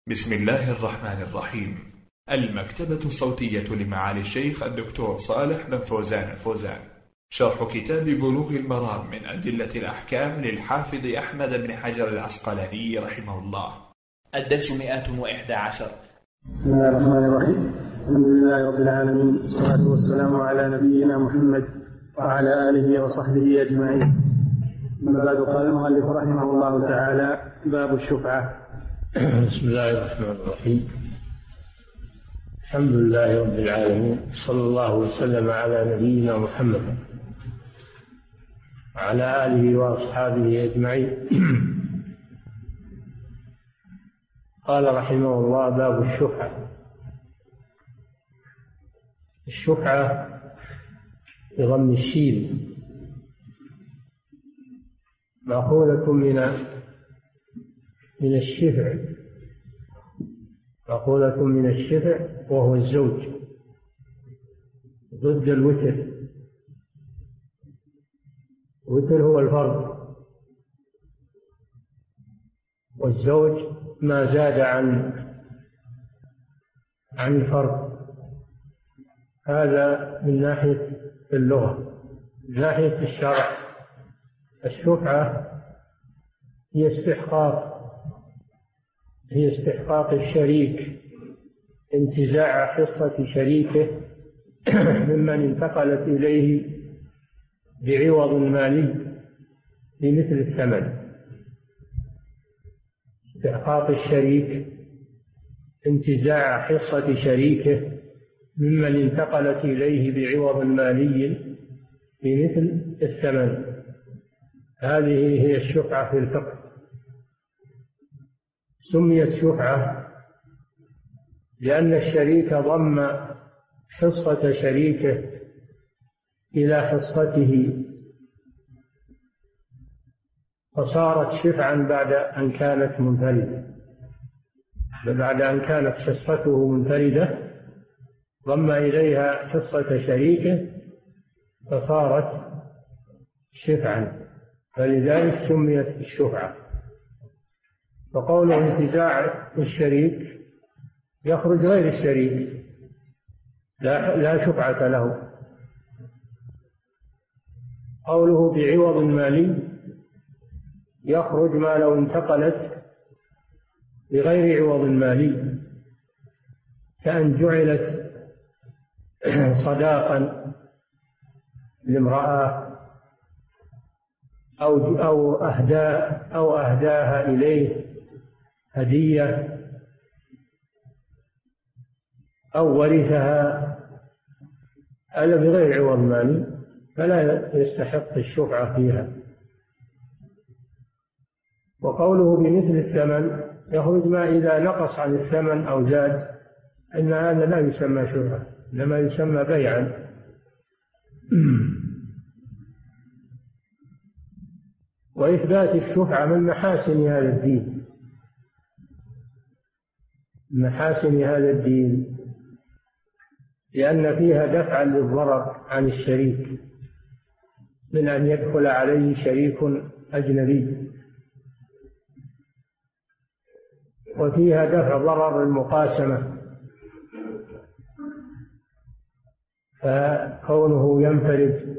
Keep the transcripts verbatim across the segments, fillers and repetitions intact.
بسم الله الرحمن الرحيم. المكتبة الصوتية لمعالي الشيخ الدكتور صالح بن فوزان الفوزان، شرح كتاب بلوغ المرام من أدلة الأحكام للحافظ أحمد بن حجر العسقلاني رحمه الله. الدرس مئة وإحدى عشر. بسم الله الرحمن الرحيم. الحمد لله رب العالمين، والصلاة والسلام على نبينا محمد وعلى آله وصحبه أجمعين. أما بعد، قال المؤلف رحمه الله تعالى: باب الشفعة. بسم الله الرحمن الرحيم. الحمد لله رب العالمين، صلى الله وسلم على نبينا محمد وعلى آله وأصحابه أجمعين. قال رحمه الله: باب الشفعة. الشفعة بضم الشين مأخوذة من من الشفع، مأخوذة من الشفع وهو الزوج، ضد الوتر. الوتر هو الفرد، والزوج ما زاد عن عن الفرد. هذا من ناحية اللغة. من ناحية الشرع، الشفعة هي استحقاق هي استحقاق الشريك، انتزاع حصة شريكه ممن انتقلت إليه بعوض مالي بمثل الثمن. استحقاق الشريك انتزاع حصة شريكه ممن انتقلت إليه بعوض مالي بمثل الثمن. هذه هي الشفعة في الفقه. سميت شفعة لأن الشريك ضم حصة شريكه إلى حصته، فصارت شفعا بعد أن كانت منفردة. بعد أن كانت حصته منفردة ضم إليها حصة شريكه فصارت شفعا، فلذلك سميت الشفعة. وقوله انتزاع الشريك يخرج غير الشريك، لا, لا شفعة له. قوله بعوض مالي يخرج ما لو انتقلت بغير عوض مالي، كأن جعلت صداقا لامرأة أو أو أهدى أو أهداها إليه هدية، أو ورثها، ألا بغير عوض مالي، فلا يستحق الشفعة فيها. وقوله بمثل الثمن يخرج ما إذا نقص عن الثمن أو زاد، إن هذا لا يسمى شفعة، إنما يسمى بيعا. وإثبات الشفعة من محاسن هذا الدين، من محاسن هذا الدين، لأن فيها دفعا للضرر عن الشريك من أن يدخل عليه شريك أجنبي، وفيها دفع ضرر المقاسمة، فكونه ينفرد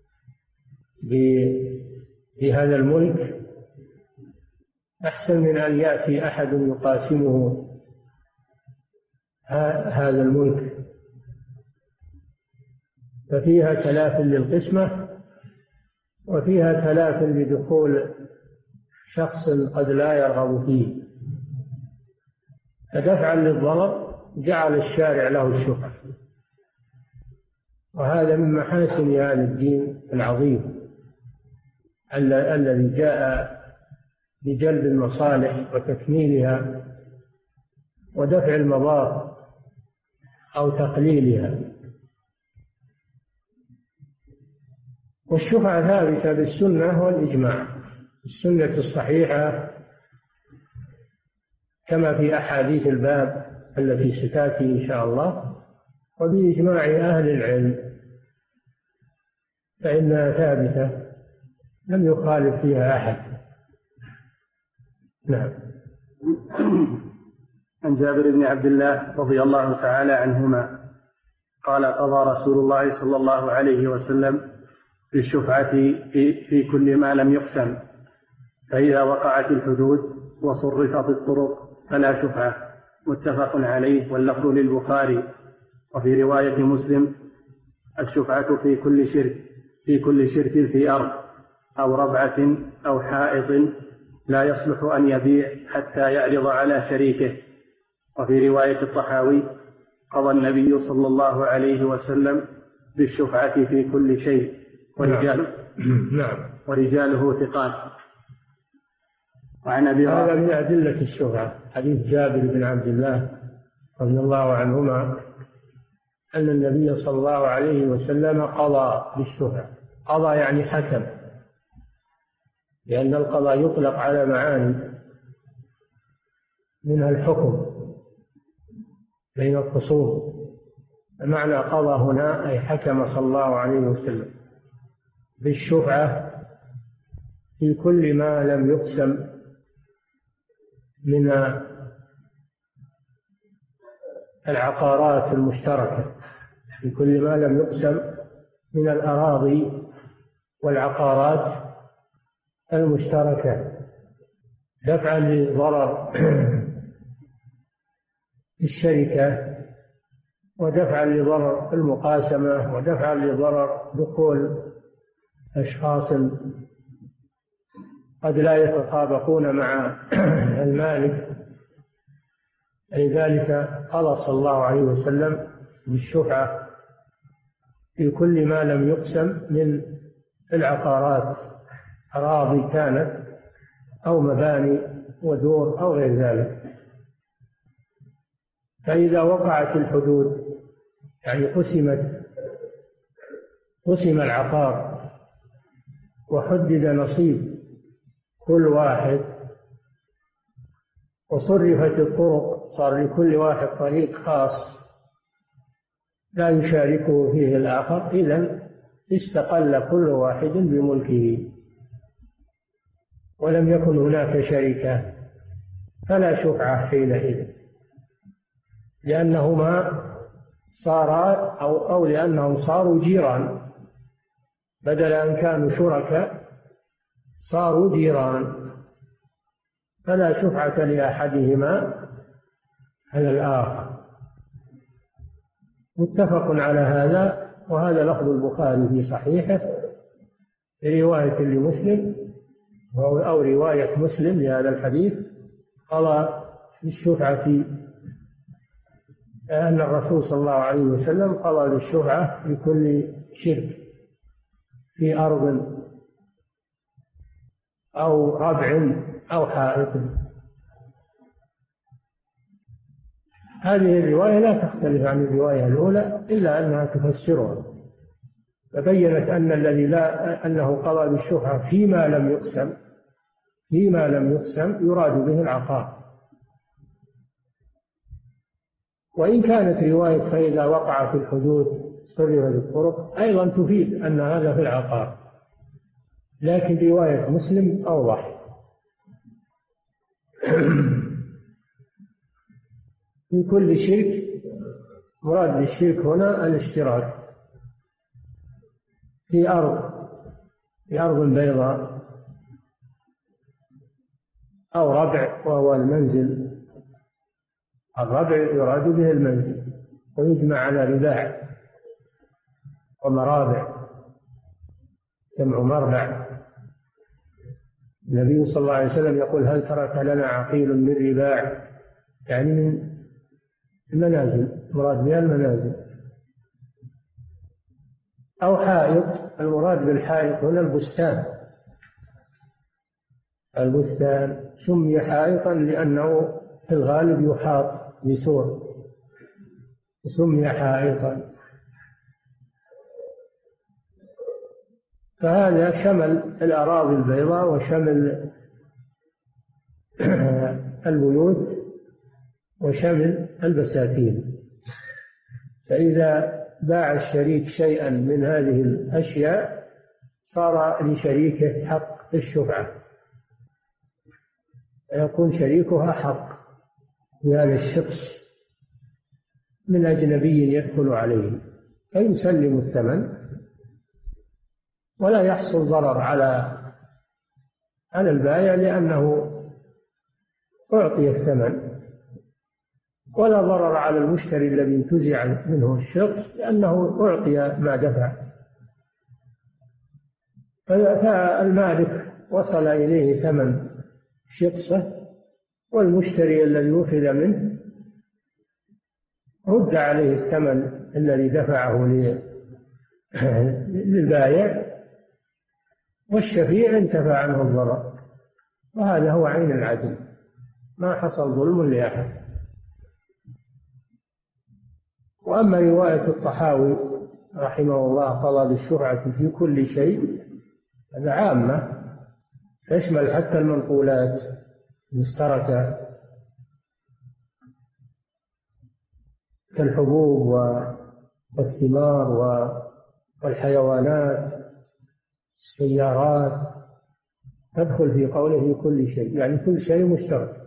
بهذا الملك أحسن من أن يأتي أحد يقاسمه هذا الملك. ففيها تلاف للقسمة، وفيها تلاف لدخول شخص قد لا يرغب فيه. فدفعا للضرر جعل الشارع له الشفعة، وهذا من محاسن هذا الدين العظيم الذي جاء بجلب المصالح وتكميلها ودفع المضار أو تقليلها. والشفعة ثابتة بالسنة والإجماع. السنة الصحيحة كما في أحاديث الباب التي ستأتي إن شاء الله، وبإجماع أهل العلم فإنها ثابتة لم يخالف فيها أحد. نعم. عن جابر بن عبد الله رضي الله تعالى عنهما قال قضى رسول الله صلى الله عليه وسلم بالشفعة في, في كل ما لم يقسم، فإذا وقعت الحدود وصرفت الطرق فلا شفعة. متفق عليه، واللفظ للبخاري. وفي رواية مسلم: الشفعة في كل شرك في كل شرك في أرض أو ربعة أو حائط لا يصلح أن يبيع حتى يعرض على شريكه. وفي رواية الطحاوي: قضى النبي صلى الله عليه وسلم بالشفعة في كل شيء ورجاله, نعم. ورجاله ثقات. وعن أبي هذا من أدلة الشفعة حديث جابر بن عبد الله رضي الله عنهما أن النبي صلى الله عليه وسلم قضى بالشفعة. قضى يعني حكم، لأن القضاء يطلق على معاني، منها الحكم بين الخصوم. معنى قضى هنا أي حكم صلى الله عليه وسلم بالشفعة في كل ما لم يقسم من العقارات المشتركة، في كل ما لم يقسم من الأراضي والعقارات المشتركة، دفعا لضرر الشركة، ودفعا لضرر المقاسمة، ودفعا لضرر دخول أشخاص قد لا يتطابقون مع المالك. لذلك قضى صلى الله عليه وسلم بالشفعة في كل ما لم يقسم من العقارات، أراضي كانت أو مباني ودور أو غير ذلك. فإذا وقعت الحدود يعني قسمت قسم العقار وحدد نصيب كل واحد وصرفت الطرق، صار لكل واحد طريق خاص لا يشاركه فيه الآخر، إذن استقل كل واحد بملكه ولم يكن هناك شركة، فلا شفعة حينئذ، لأنهما صارا أو, أو لأنهم صاروا جيران، بدل أن كانوا شركاء صاروا جيران، فلا شفعة لأحدهما على الآخر. متفق على هذا، وهذا لفظ البخاري في صحيحه رواية لمسلم أو رواية مسلم لهذا الحديث. قضى بالشفعة في أن الرسول صلى الله عليه وسلم قضى بالشفعة في كل شرك في أرض أو ربع أو حائط. هذه الرواية لا تختلف عن الرواية الأولى إلا أنها تفسرها، فبينت أن الذي لا أنه قضى بالشفعة فيما لم يقسم فيما لم يقسم يراد به العقار. وإن كانت رواية فإذا وقعت الحدود صرفت الطرق أيضا تفيد أن هذا في العقار، لكن رواية مسلم أوضح. في كل شرك، مراد بالشرك هنا الاشتراك في أرض في أرض بيضاء أو ربع وهو المنزل. الربع يراد به المنزل، ويجمع على رباع ومرابع، جمع مربع. النبي صلى الله عليه وسلم يقول: هل ترك لنا عقيل من رباع؟ يعني من المنازل، مراد بها المنازل. أو حائط، المراد بالحائط هنا البستان. البستان سمي حائطا لأنه في الغالب يحاط بسور، سمي حائطا. فهذا شمل الأراضي البيضاء وشمل البيوت وشمل البساتين. فإذا باع الشريك شيئا من هذه الأشياء صار لشريكه حق في الشفعة، يكون شريكها حق بهذا الشخص من أجنبي يدخل عليه، فيسلم الثمن ولا يحصل ضرر على على البائع لأنه أعطي الثمن، ولا ضرر على المشتري الذي انتزع منه الشخص لأنه أعطي ما دفع. فالمالك وصل إليه ثمن شخصه، والمشتري الذي أخذ منه رد عليه الثمن الذي دفعه للبائع، والشفيع انتفع عنه الضرر، وهذا هو عين العدل، ما حصل ظلم لأحد. وأما رواية الطحاوي رحمه الله قضى بالشفعة في كل شيء، هذا عامة تشمل حتى المنقولات المشتركة كالحبوب والثمار والحيوانات، السيارات، تدخل في قوله في كل شيء، يعني كل شيء مشترك.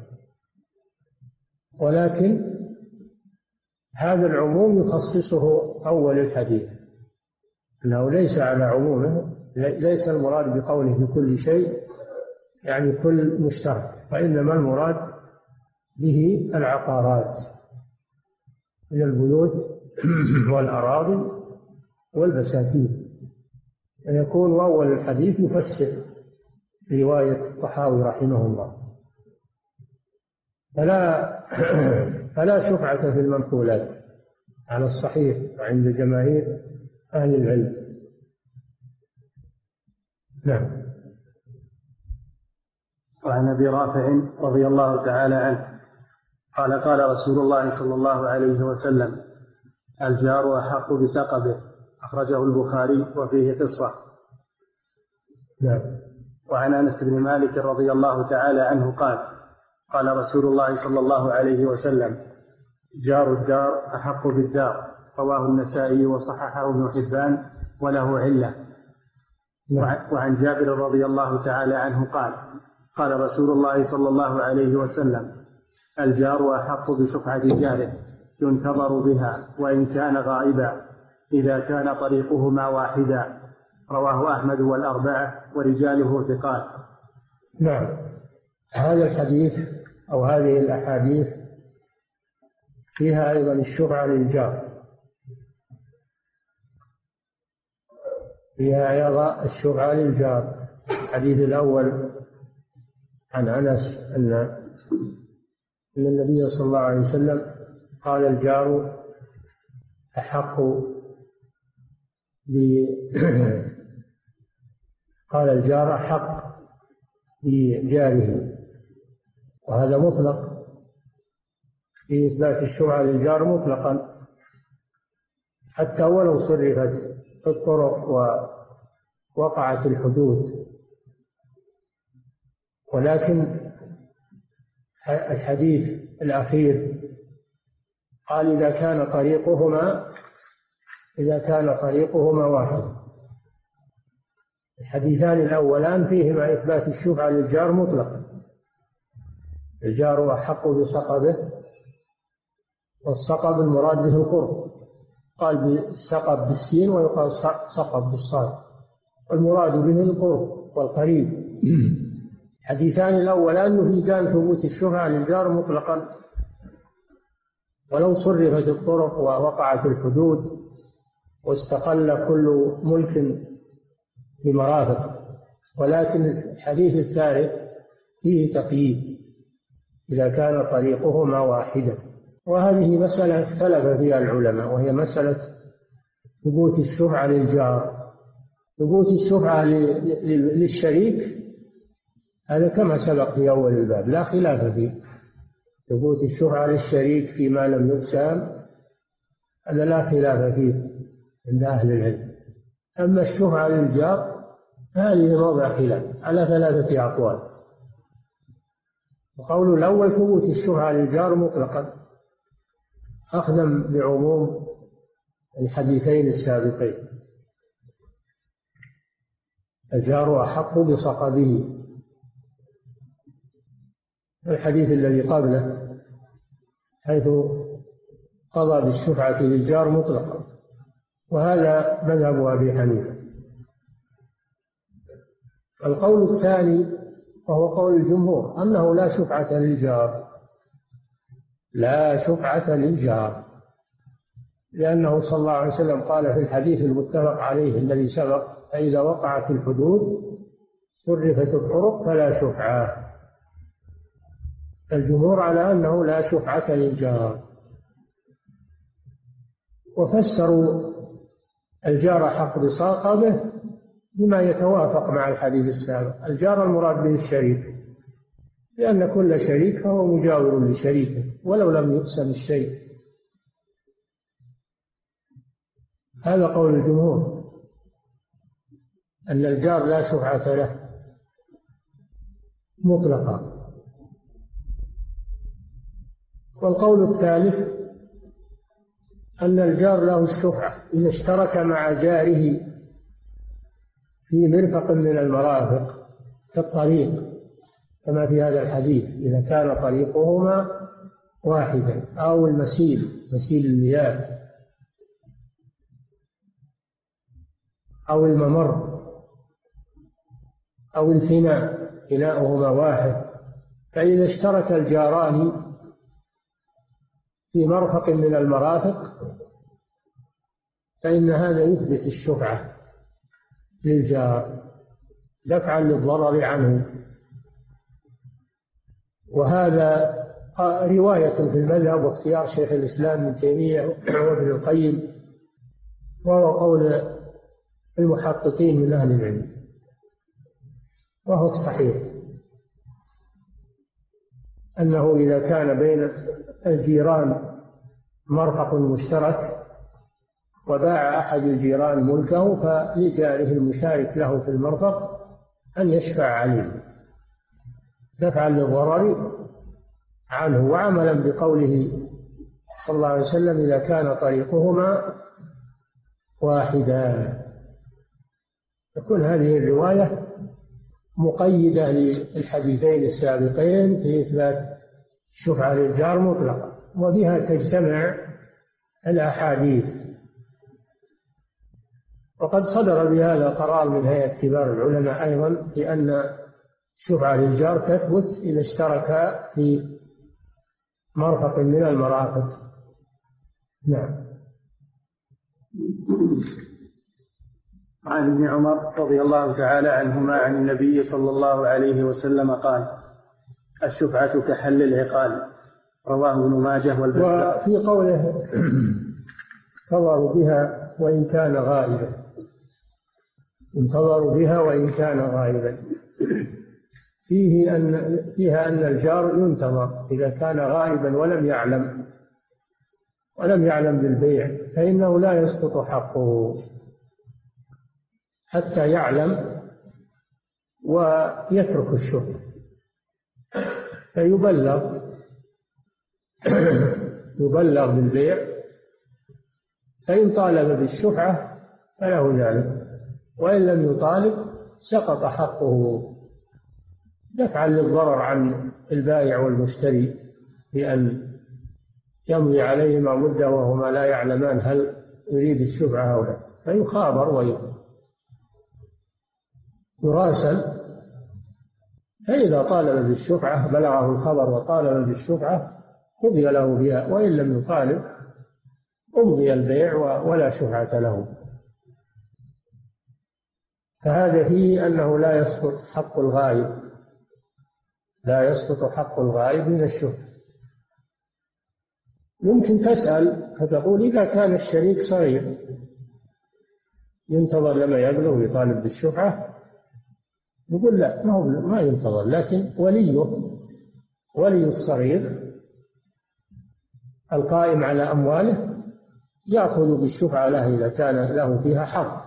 ولكن هذا العموم يخصصه أول الحديث، أنه ليس على عمومه، ليس المراد بقوله في كل شيء يعني كل مشترك، وإنما المراد به العقارات من البيوت والأراضي والبساتين. فيكون أول الحديث يفسر رواية الطحاوي رحمه الله. فلا فلا شفعة في المنقولات على الصحيح عند جماهير أهل العلم. نعم. وعن أبي رافع رضي الله تعالى عنه قال قال رسول الله صلى الله عليه وسلم: الجار أحق بسقبه، أخرجه البخاري وفيه قصة. نعم. وعن أنس بن مالك رضي الله تعالى عنه قال قال رسول الله صلى الله عليه وسلم: جار الدار أحق بالدار، رواه النسائي وصححه ابن حبان وله علة. وعن جابر رضي الله تعالى عنه قال قال رسول الله صلى الله عليه وسلم: الجار أحق بشفعة جاره، ينتظر بها وإن كان غائبا، إذا كان طريقهما واحدا، رواه أحمد والأربعة ورجاله ثقات. نعم. هذا الحديث أو هذه الأحاديث فيها أيضا الشفعة للجار، فيها أيضا الشفعة للجار. الحديث الأول عن أنس أن أن النبي صلى الله عليه وسلم قال: الجار أحق ب قال الجار أحق بجاره، وهذا مطلق في إثبات الشفعة للجار مطلقا، حتى ولو صرفت الطرق ووقعت الحدود. ولكن الحديث الأخير قال: إذا كان طريقهما إذا كان طريقهما واحد. الحديثان الأولان فيهما إثبات الشفعة للجار مطلقا، الجار أحق بسقبه، والسقب المراد به القرب، قال بالسقب بالسين ويقال سقب بالصاد، والمراد به القرب والقريب. الحديثان الأولان يفيدان ثبوت الشفعة للجار مطلقا ولو صرفت الطرق ووقعت الحدود واستقل كل ملك بمرافق. ولكن الحديث الثالث فيه تقييد: إذا كان طريقهما واحدا. وهذه مسألة اختلف فيها العلماء، وهي مسألة ثبوت الشفعة للجار. ثبوت الشفعة للشريك هذا كما سبق في أول الباب، لا خلاف فيه. ثبوت الشفعة للشريك فيما لم يقسم هذا لا خلاف فيه عند أهل العلم. أما الشفعة للجار هذه موضع خلاف على ثلاثة أقوال. القول الأول ثبوت الشفعة للجار مطلقا، أخذا بعموم الحديثين السابقين: الجار أحق بصقبه. الحديث الذي قبله حيث قضى بالشفعة للجار مطلقا، وهذا مذهب أبي حنيفة. القول الثاني وهو قول الجمهور أنه لا شفعة للجار، لا شفعة للجار، لأنه صلى الله عليه وسلم قال في الحديث المتفق عليه الذي سبق: فإذا وقعت الحدود صرفت الطرق فلا شفعة. الجمهور على أنه لا شفعة للجار، وفسروا الجار حق بصاقبه بما يتوافق مع الحديث السابق. الجار المراد به الشريك، لأن كل شريك فهو مجاور لشريكه ولو لم يقسم الشيء. هذا قول الجمهور، أن الجار لا شفعة له مطلقا. والقول الثالث أن الجار له الشفعة إذا اشترك مع جاره في مرفق من المرافق كالطريق، كما في هذا الحديث: إذا كان طريقهما واحدا، أو المسيل، مسيل المياه، أو الممر، أو الفناء، فناؤهما واحد. فإذا اشترك الجاران في مرفق من المرافق فإن هذا يثبت الشفعة للجار دفعا للضرر عنه. وهذا رواية في المذهب واختيار شيخ الإسلام ابن تيمية وابن القيم، وهو قول المحققين من أهل العلم، وهو الصحيح أنه إذا كان بين الجيران مرفق مشترك وباع أحد الجيران ملكه، فلجاره المشارك له في المرفق أن يشفع عليه دفعا للضرر عنه، وعملا بقوله صلى الله عليه وسلم: إذا كان طريقهما واحدا. تكون هذه الرواية مقيدة للحديثين السابقين في إثبات الشفعة للجار مطلقا، وبها تجتمع الأحاديث. وقد صدر بهذا قرار من هيئة كبار العلماء أيضا بأن الشفعة للجار تثبت إذا اشتركا في مرفق من المرافق. نعم. عن ابن عمر رضي الله تعالى عنهما عن النبي صلى الله عليه وسلم قال: الشفعة كحل العقال، رواه ابن ماجه والبزار. وفي قوله انتظروا بها وإن كان غائبا، انتظروا بها وإن كان غائبا، فيه أن فيها أن الجار ينتظر إذا كان غائبا ولم يعلم ولم يعلم بالبيع، فإنه لا يسقط حقه حتى يعلم ويترك الشفعة، فيبلغ يبلغ بالبيع، فإن طالب بالشفعة فله ذلك، وإن لم يطالب سقط حقه دفعا للضرر عن البائع والمشتري بأن يمضي عليهما مدة وهما لا يعلمان هل يريد الشفعة أو لا، فيخابر ويراسل، فإذا طالب بالشفعة بلغه الخبر وطالب بالشفعة قضي له بها، وإن لم يطالب أمضي البيع ولا شفعة له. فهذا فيه أنه لا يسقط حق الغائب، لا يسقط حق الغائب من الشفعة. يمكن تسأل فتقول: إذا كان الشريك صغير ينتظر لما يبلغ ويطالب بالشفعة؟ نقول لا، ما هو ما ينتظر، لكن وليه ولي الصغير القائم على أمواله يأخذ بالشفعة له إذا كان له فيها حظ،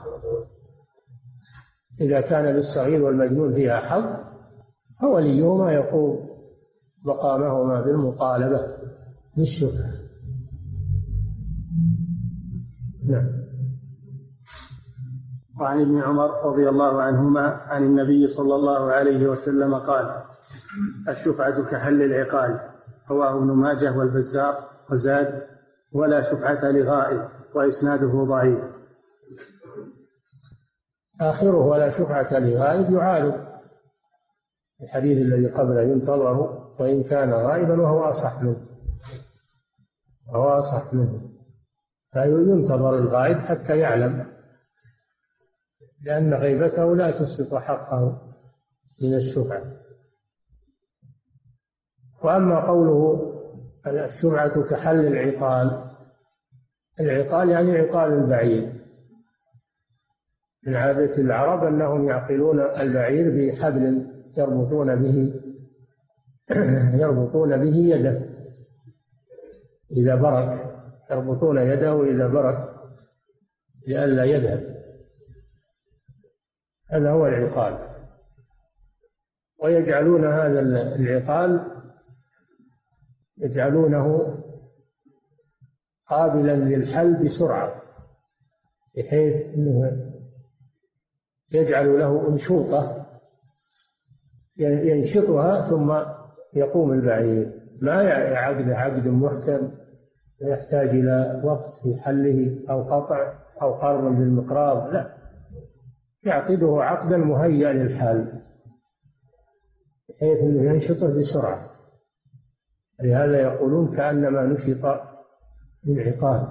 إذا كان للصغير والمجنون فيها حظ فوليهما يقوم مقامهما بالمطالبة بالشفعة. نعم. وعن ابن عمر رضي الله عنهما عن النبي صلى الله عليه وسلم قال: الشفعة كحل العقال، رواه ابن ماجه والبزار وزاد: ولا شفعة لغائب، وإسناده ضعيف. آخره ولا شفعة لغائب يعارض الحديث الذي قبله: ينتظر وإن كان غائبا، وهو أصح منه وهو أصح منه فينتظر الغائب حتى يعلم، لأن غيبته لا تسقط حقه من الشفعة. وأما قوله الشفعة كحل العقال، العقال يعني عقال البعير. من عادة العرب أنهم يعقلون البعير بحبل يربطون به يربطون به يده إذا برك، يربطون يده إذا برك لئلا يذهب. هذا هو العقال. ويجعلون هذا العقال يجعلونه قابلا للحل بسرعة، بحيث أنه يجعل له أنشوطة ينشطها ثم يقوم البعير، ما يعقد عقد محكم يحتاج إلى وقت في حله أو قطع أو قرض بالمقراض، لا، يعقده عقدا مهيئا للحال بحيث أنه ينشطه بسرعة. لهذا يقولون كأنما نشط من عقال.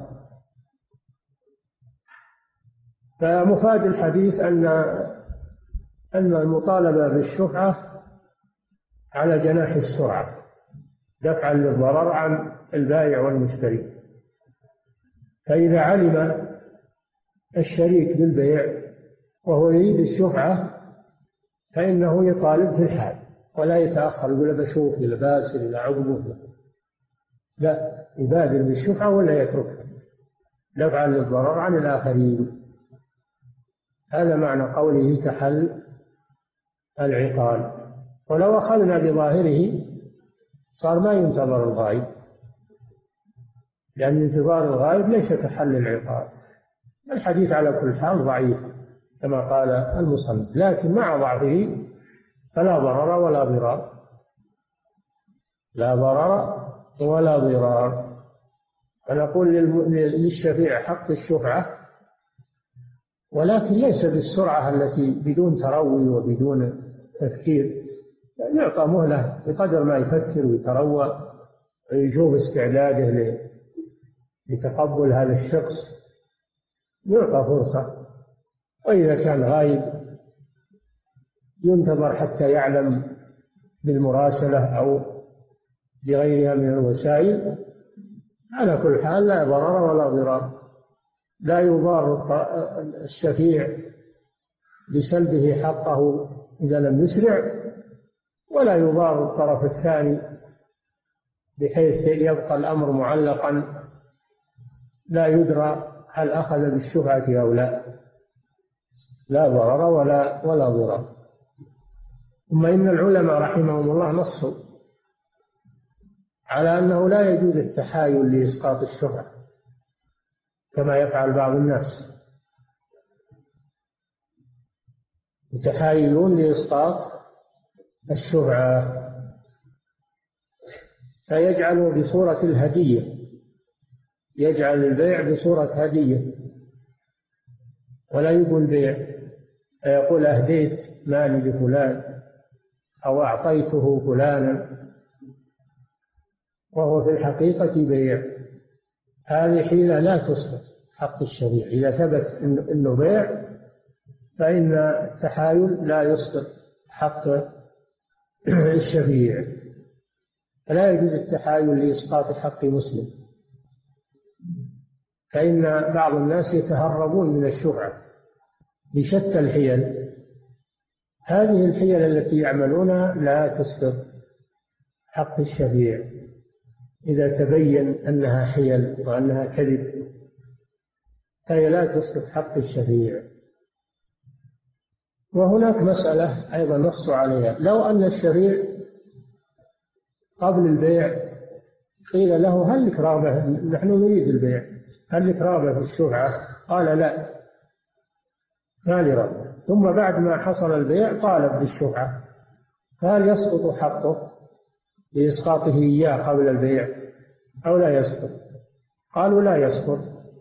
فمفاد الحديث أن أن المطالبة بالشفعة على جناح السرعة دفعا للضرر عن البائع والمشتري. فإذا علم الشريك بالبيع وهو يريد الشفعة فإنه يطالب في الحال ولا يتأخر، يقول بشوف إلى باسل إلى عقبه، لا، يبادر بالشفعة ولا يتركها دفعا للضرر عن الآخرين. هذا معنى قوله كحل العقال. ولو أخذنا بظاهره صار ما ينتظر الغائب، لأن انتظار الغائب ليس كحل العقال. الحديث على كل حال ضعيف كما قال المصنف، لكن مع ضعفه فلا ضرر ولا ضرار، لا ضرر ولا ضرار. فنقول للشفيع حق الشفعة، ولكن ليس بالسرعة التي بدون تروي وبدون تفكير، يعطى مهلة بقدر ما يفكر ويتروى ويشوف استعداده لتقبل هذا الشخص، يعطى فرصة. وإذا كان غايب ينتظر حتى يعلم بالمراسلة أو بغيرها من الوسائل. على كل حال لا ضرر ولا ضرار، لا يضار الشفيع بسلبه حقه إذا لم يسرع، ولا يضار الطرف الثاني بحيث يبقى الأمر معلقا لا يدرى هل أخذ بالشفعة أو لا. لا ضرر ولا ولا ضرار. ثم إن العلماء رحمهم الله نصوا على أنه لا يجوز التحايل لإسقاط الشفعة كما يفعل بعض الناس، يتحايلون لإسقاط الشفعة فيجعلوا بصورة الهدية، يجعل البيع بصورة هدية ولا يقول بيع، فيقول أهديت مالي لفلان أو أعطيته فلانا وهو في الحقيقة بيع. هذه حيلة لا تسقط حق الشريع. إذا ثبت أنه بيع فإن التحايل لا يسقط حق الشفيع، فلا يجوز التحايل لإسقاط حق مسلم، فإن بعض الناس يتهربون من الشفعة بشتى الحيل. هذه الحيل التي يعملونها لا تسقط حق الشفيع إذا تبين أنها حيل وأنها كذب، فهي لا تسقط حق الشفيع. وهناك مسألة أيضا نص عليها: لو أن الشفيع قبل البيع قيل له هل لك رغبة، نحن نريد البيع، هل لك رغبة في الشفعة؟ قال لا، ما لي رغبة، ثم بعد ما حصل البيع طالب بالشفعة، فهل يسقط حقه؟ بإسقاطه إياه قبل البيع أو لا يسقط؟ قالوا لا يسقط،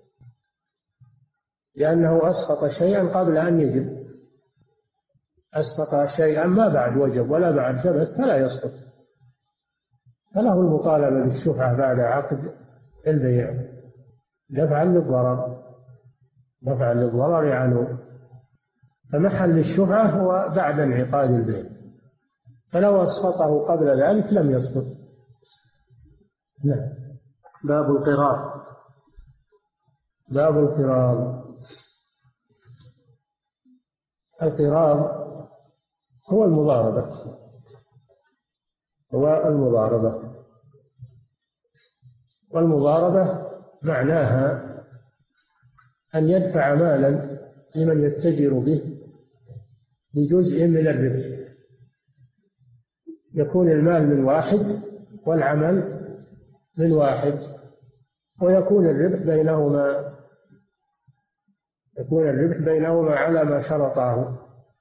لأنه أسقط شيئا قبل أن يجب، أسقط شيئا ما بعد وجب ولا بعد ثبت فلا يسقط، فله المطالبة بالشفعة بعد عقد البيع دفعا للضرر، دفعا للضرر عنه. فمحل الشفعة هو بعد انعقاد البيع، فلو أسقطه قبل ذلك لم يسقط. نعم. باب القراض. باب القراض. القراض هو المضاربة، هو المضاربة، والمضاربة معناها أن يدفع مالا لمن يتجر به بجزء من الربح، يكون المال من واحد والعمل من واحد، ويكون الربح بينهما يكون الربح بينهما على ما شرطاه.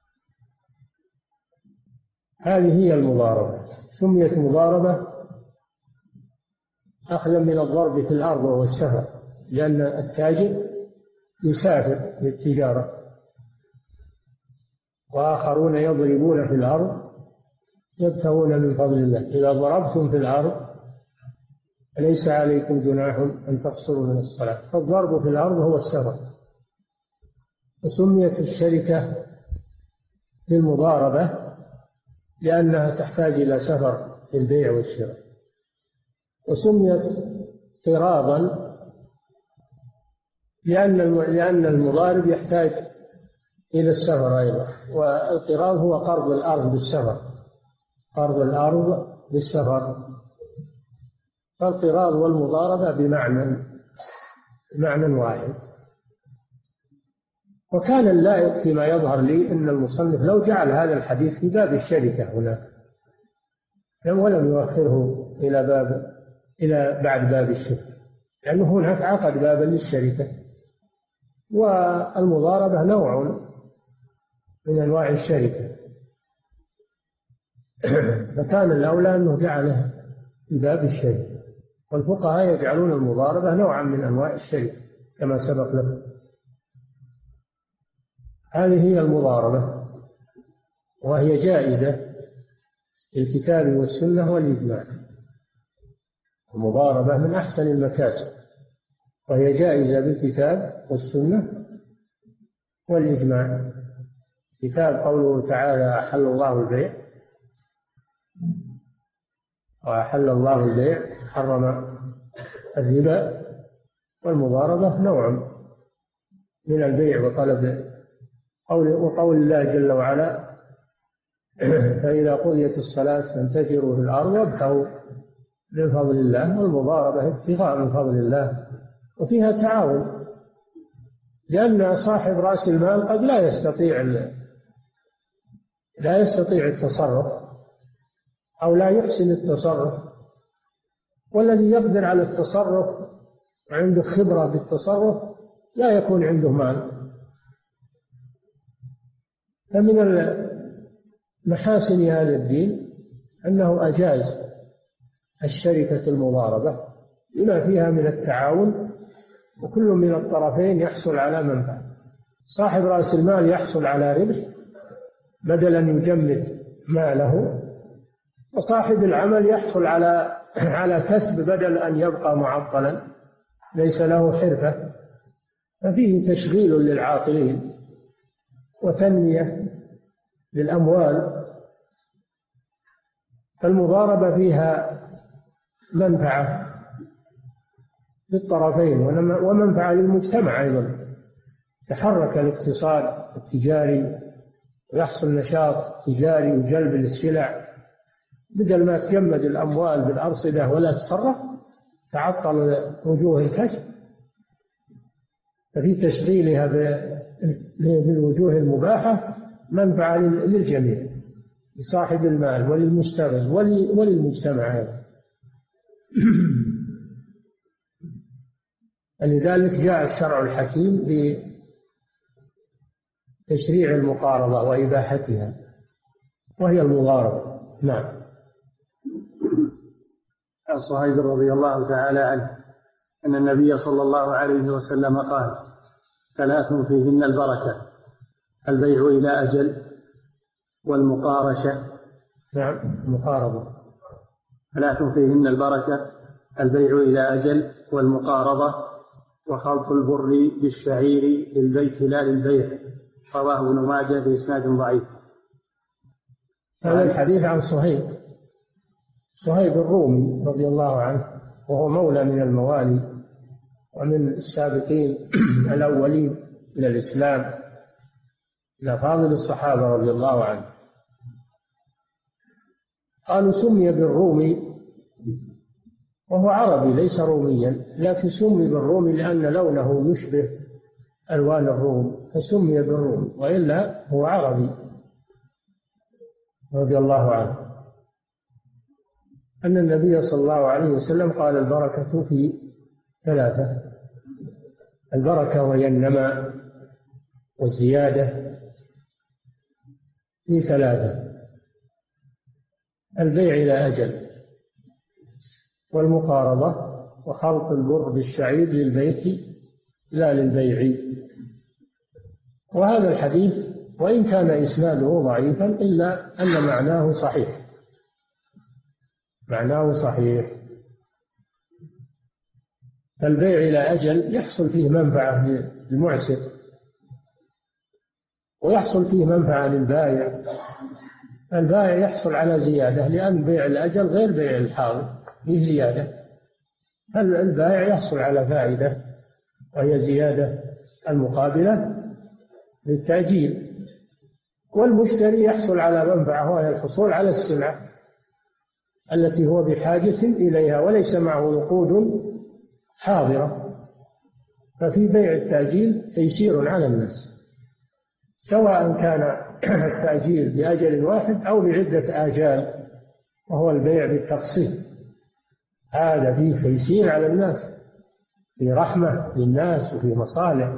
هذه هي المضاربة. سميت مضاربة أخذا من الضرب في الأرض وهو السفر، لأن التاجر يسافر للتجارة، وآخرون يضربون في الأرض يبتغون من فضل الله. إذا ضربتم في الأرض ليس عليكم جناح أن تقصروا من الصلاة. فالضرب في الأرض هو السفر. وسميت الشركة للمضاربة لأنها تحتاج إلى سفر في البيع والشراء. وسميت قراضا لأن لأن المضارب يحتاج إلى السفر أيضا، والقراض هو قرض الأرض بالسفر، قرض الأرض بالسفر. فالقراض والمضاربة بمعنى بمعنى واحد. وكان اللائق فيما يظهر لي أن المصنف لو جعل هذا الحديث في باب الشركة هنا ولم يؤخره إلى باب إلى بعد باب الشركة، لأنه هناك عقد بابا للشركة، والمضاربة نوع من أنواع الشركة، فكان الأولى أنه جعله في باب الشركة. والفقهاء يجعلون المضاربة نوعا من أنواع الشركة كما سبق لكم. هذه هي المضاربة، وهي جائزة في الكتاب والسنة والإجماع. المضاربة من أحسن المكاسب، وهي جائزة بالكتاب والسنة والإجماع. كتاب قوله تعالى أحل الله البيع وأحل الله البيع حرم الربا. والمضاربة نوع من البيع وطلب، وقول الله جل وعلا فإذا قضيت الصلاة فانتشروا في الأرض وابتغوا من فضل الله. والمضاربة ابتغاء من فضل الله، وفيها تعاون، لأن صاحب رأس المال قد لا يستطيع لا يستطيع التصرف أو لا يحسن التصرف، والذي يقدر على التصرف وعنده خبرة بالتصرف لا يكون عنده مال. فمن محاسن هذا الدين أنه أجاز الشركة المضاربة لما فيها من التعاون، وكل من الطرفين يحصل على منفعة. صاحب رأس المال يحصل على ربح بدل أن يجمد ماله، وصاحب العمل يحصل على على كسب بدل أن يبقى معطلا ليس له حرفة. ففيه تشغيل للعاقلين وتنمية للأموال. فالمضاربة فيها منفعة للطرفين ومنفعة للمجتمع أيضا. تحرك الاقتصاد التجاري ويحصل نشاط تجاري وجلب للسلع، بدل ما تجمد الأموال بالأرصدة ولا تصرف تعطل وجوه الكسب. ففي تشغيلها بالوجوه المباحة منفعة للجميع، لصاحب المال وللمشتغل وللمجتمع أيضا. لذلك جاء الشرع الحكيم بتشريع المقارضة وإباحتها، وهي المضاربة. نعم. عن صهيب رضي الله تعالى عنه أن النبي صلى الله عليه وسلم قال: ثلاث فيهن البركة: البيع إلى أجل، والمقارشة نعم المقاربة. ثلاث فيهن البركة: البيع إلى أجل، والمقاربة، وخلط البر بالشعير للبيت لا للبيع. رواه ابن ماجه بإسناد ضعيف. هذا الحديث عن صهيب صهيب الرومي رضي الله عنه، وهو مولى من الموالي ومن السابقين الأولين إلى الإسلام، إلى فاضل الصحابة رضي الله عنه. قالوا سمي بالرومي وهو عربي ليس روميا، لكن سمي بالرومي لأن لونه يشبه ألوان الروم فسمي بالرومي، وإلا هو عربي رضي الله عنه. أن النبي صلى الله عليه وسلم قال: البركة في ثلاثة: البركة وهي النماء والزيادة في ثلاثة: البيع إلى أجل، والمقاربة، وخلط البر بالشعير للبيت لا للبيع. وهذا الحديث وإن كان إسناده ضعيفا إلا أن معناه صحيح معناه صحيح فالبيع إلى أجل يحصل فيه منفعة للمعسر، ويحصل فيه منفعة للبائع. البائع يحصل على زيادة، لأن بيع الأجل غير بيع الحاضر، فيه زيادة. البائع يحصل على فائدة وهي زيادة المقابلة للتأجيل، والمشتري يحصل على منفعة وهي الحصول على السلعة التي هو بحاجة إليها وليس معه نقود حاضرة. ففي بيع التأجيل تيسير على الناس، سواء كان التأجيل بأجل واحد أو بعدة آجال، وهو البيع بالتقسيط. هذا فيه تيسير على الناس، في رحمة للناس وفي مصالح،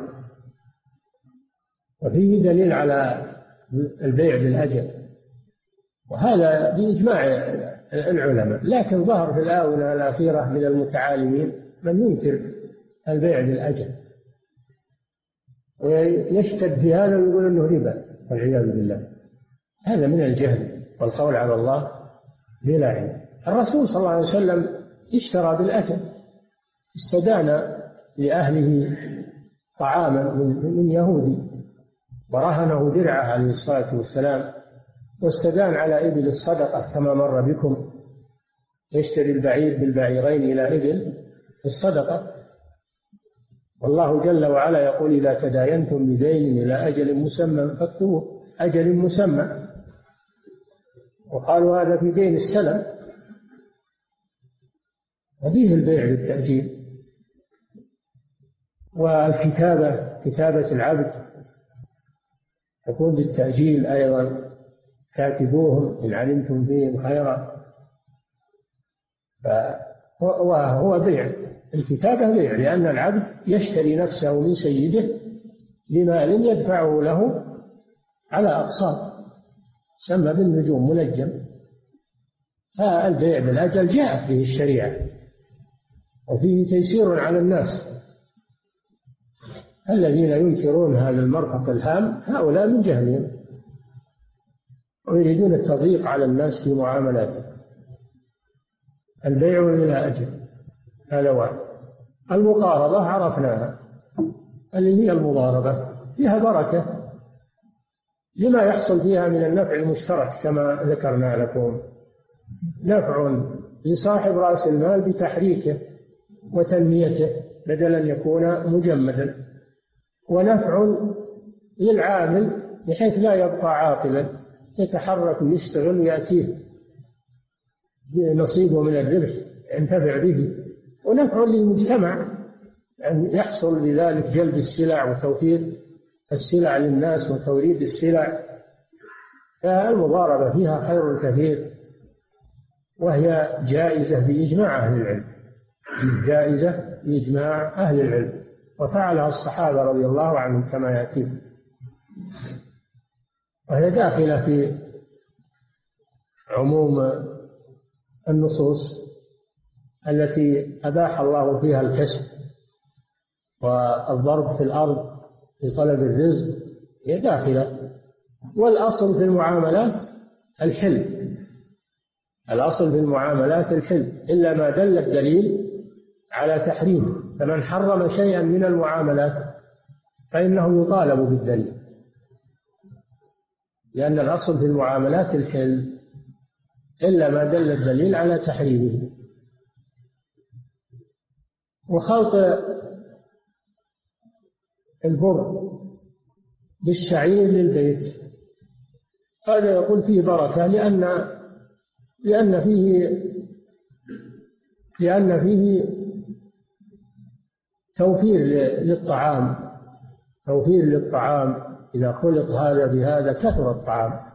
وفيه دليل على البيع بالأجل، وهذا بإجماع العلماء. لكن ظهر في الآونة الأخيرة من المتعالمين من ينكر البيع بالأجل ويشتد في هذا ويقول أنه ربا والعياذ بالله. هذا من الجهل والقول على الله بلا علم. الرسول صلى الله عليه وسلم اشترى بالأجل، استدان لأهله طعاما من يهودي ورهنه درعه عليه الصلاة والسلام، واستدان على إبل الصدقة كما مر بكم، يشتري البعير بالبعيرين إلى إبل الصدقة. والله جل وعلا يقول: إذا تداينتم بدين إلى أجل مسمى فاكتبوه، أجل مسمى. وقالوا هذا في دين السلم، وفيه البيع بالتأجيل. والكتابة، كتابة العبد تكون بالتأجيل أيضا: كاتبوهم إن علمتم فيهم خيرا. وهو بيع، الكتابة بيع، لأن العبد يشتري نفسه من سيده بمال يدفعه له على أقساط، سمى بالنجوم منجم. فالبيع بالأجل جاءت به الشريعة، وفيه تيسير على الناس. الذين ينكرون هذا المرفق الهام هؤلاء من جهلهم ويريدون التضييق على الناس في معاملاتهم. البيع إلى أجل هذا واحد. المقاربة عرفناها، اللي هي المضاربة، فيها بركة لما يحصل فيها من النفع المشترك كما ذكرنا لكم. نفع لصاحب رأس المال بتحريكه وتنميته بدل أن يكون مجمدا، ونفع للعامل بحيث لا يبقى عاطلا، يتحرك ويشتغل ويأتيه نصيبه من الربح ينتفع به. ونفع للمجتمع أن يحصل بذلك جلب السلع وتوفير السلع للناس وتوريد السلع. فالمضاربة فيها خير كثير، وهي جائزة بإجماع أهل العلم، جائزة بإجماع أهل العلم، وفعلها الصحابة رضي الله عنهم كما يأتي. وهي داخلة في عموم النصوص التي أباح الله فيها الكسب والضرب في الأرض في طلب الرزق هي داخلة. والأصل في المعاملات الحل، الأصل في المعاملات الحل إلا ما دل الدليل على تحريمه. فمن حرم شيئا من المعاملات فإنه يطالب بالدليل، لأن الأصل في المعاملات الحل إلا ما دل الدليل على تحريمه. وخلط البر بالشعير للبيت هذا يقول فيه بركة، لأن لأن فيه لأن فيه توفير للطعام، توفير للطعام. إذا خلط هذا بهذا كثر الطعام،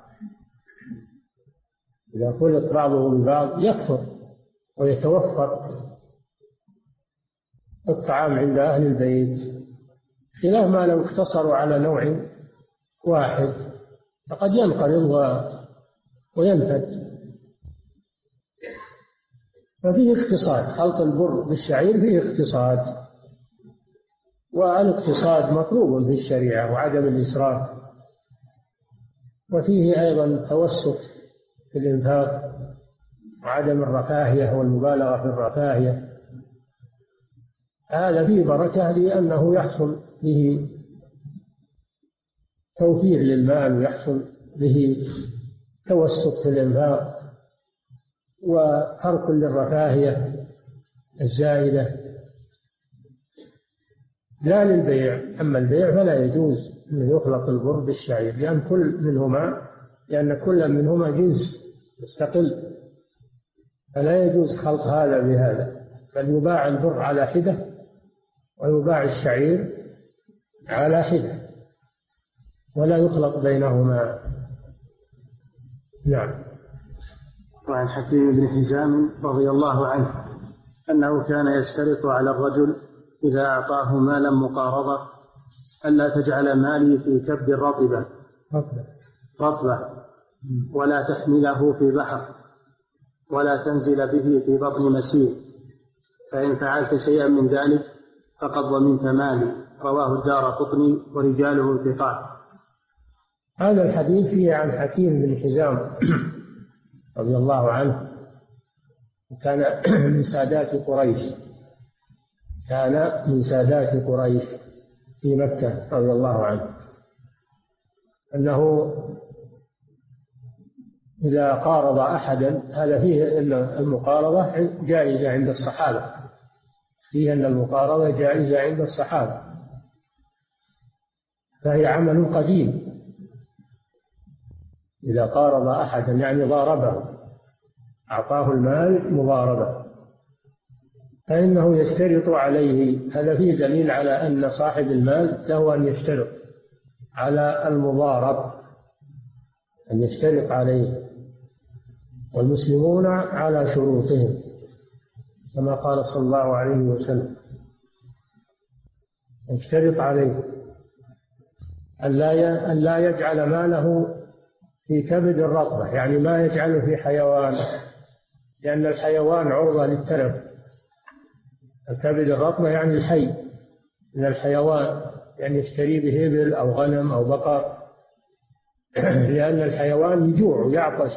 إذا خلط بعضه ببعض يكثر ويتوفر الطعام عند أهل البيت، خلاف ما لو اقتصروا على نوع واحد فقد ينقرض وينفد. ففيه اقتصاد، خلط البر بالشعير فيه اقتصاد، والاقتصاد مطلوب في الشريعة وعدم الإسراف. وفيه أيضا توسط في الإنفاق وعدم الرفاهية والمبالغة في الرفاهية. هذا فيه بركة لأنه يحصل به توفير للمال ويحصل به توسط في الإنفاق وترك للرفاهية الزائدة. لا للبيع، أما البيع فلا يجوز أن يخلط البر بالشعير، لأن كل منهما لأن كل منهما جنس مستقل، فلا يجوز خلط هذا بهذا، بل يباع البر على حدة ويباع الشعير على حدة ولا يخلط بينهما. نعم. وعن حكيم بن حزام رضي الله عنه أنه كان يشترط على الرجل إذا أعطاه مالا مقارضة ألا تجعل مالي في كبد رطبة رطبة ولا تحمله في بحر ولا تنزل به في بطن مسير، فإن فعلت شيئا من ذلك فقد ضمنت مالي. رواه الدارقطني ورجاله ثقات. هذا الحديث فيه عن حكيم بن حزام رضي الله عنه، كان من سادات قريش، كان من سادات قريش في مكة رضي الله عنه، أنه إذا قارض أحدا، هذا فيه أن المقارضة جائزة عند الصحابة، فيه أن المقارضة جائزة عند الصحابة، فهي عمل قديم. إذا قارض أحدا يعني ضاربه، أعطاه المال مضاربة، فإنه يشترط عليه. هذا فيه دليل على أن صاحب المال له أن يشترط على المضارب، أن يشترط عليه، والمسلمون على شروطهم كما قال صلى الله عليه وسلم، يشترط عليه أن لا يجعل ماله في كبد الرطبة، يعني ما يجعله في حيوان، لأن الحيوان عرضة للتلف. الكبد الرطبة يعني الحي من الحيوان، يعني يشتري به إبل أو غنم أو بقر، لأن الحيوان يجوع ويعطش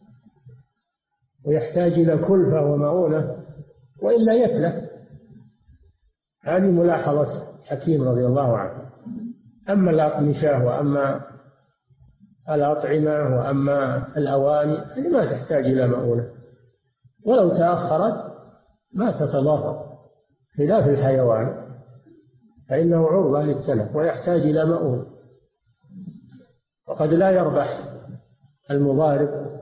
ويحتاج إلى كلفة ومعونة وإلا يتلف. هذه ملاحظة حكيم رضي الله عنه. أما الأقمشة وأما الأطعمة وأما الأواني هذه ما تحتاج إلى مؤونة، ولو تأخرت ما تتضرر، خلاف الحيوان فإنه عرضة للتلف ويحتاج إلى مؤونة، وقد لا يربح المضارب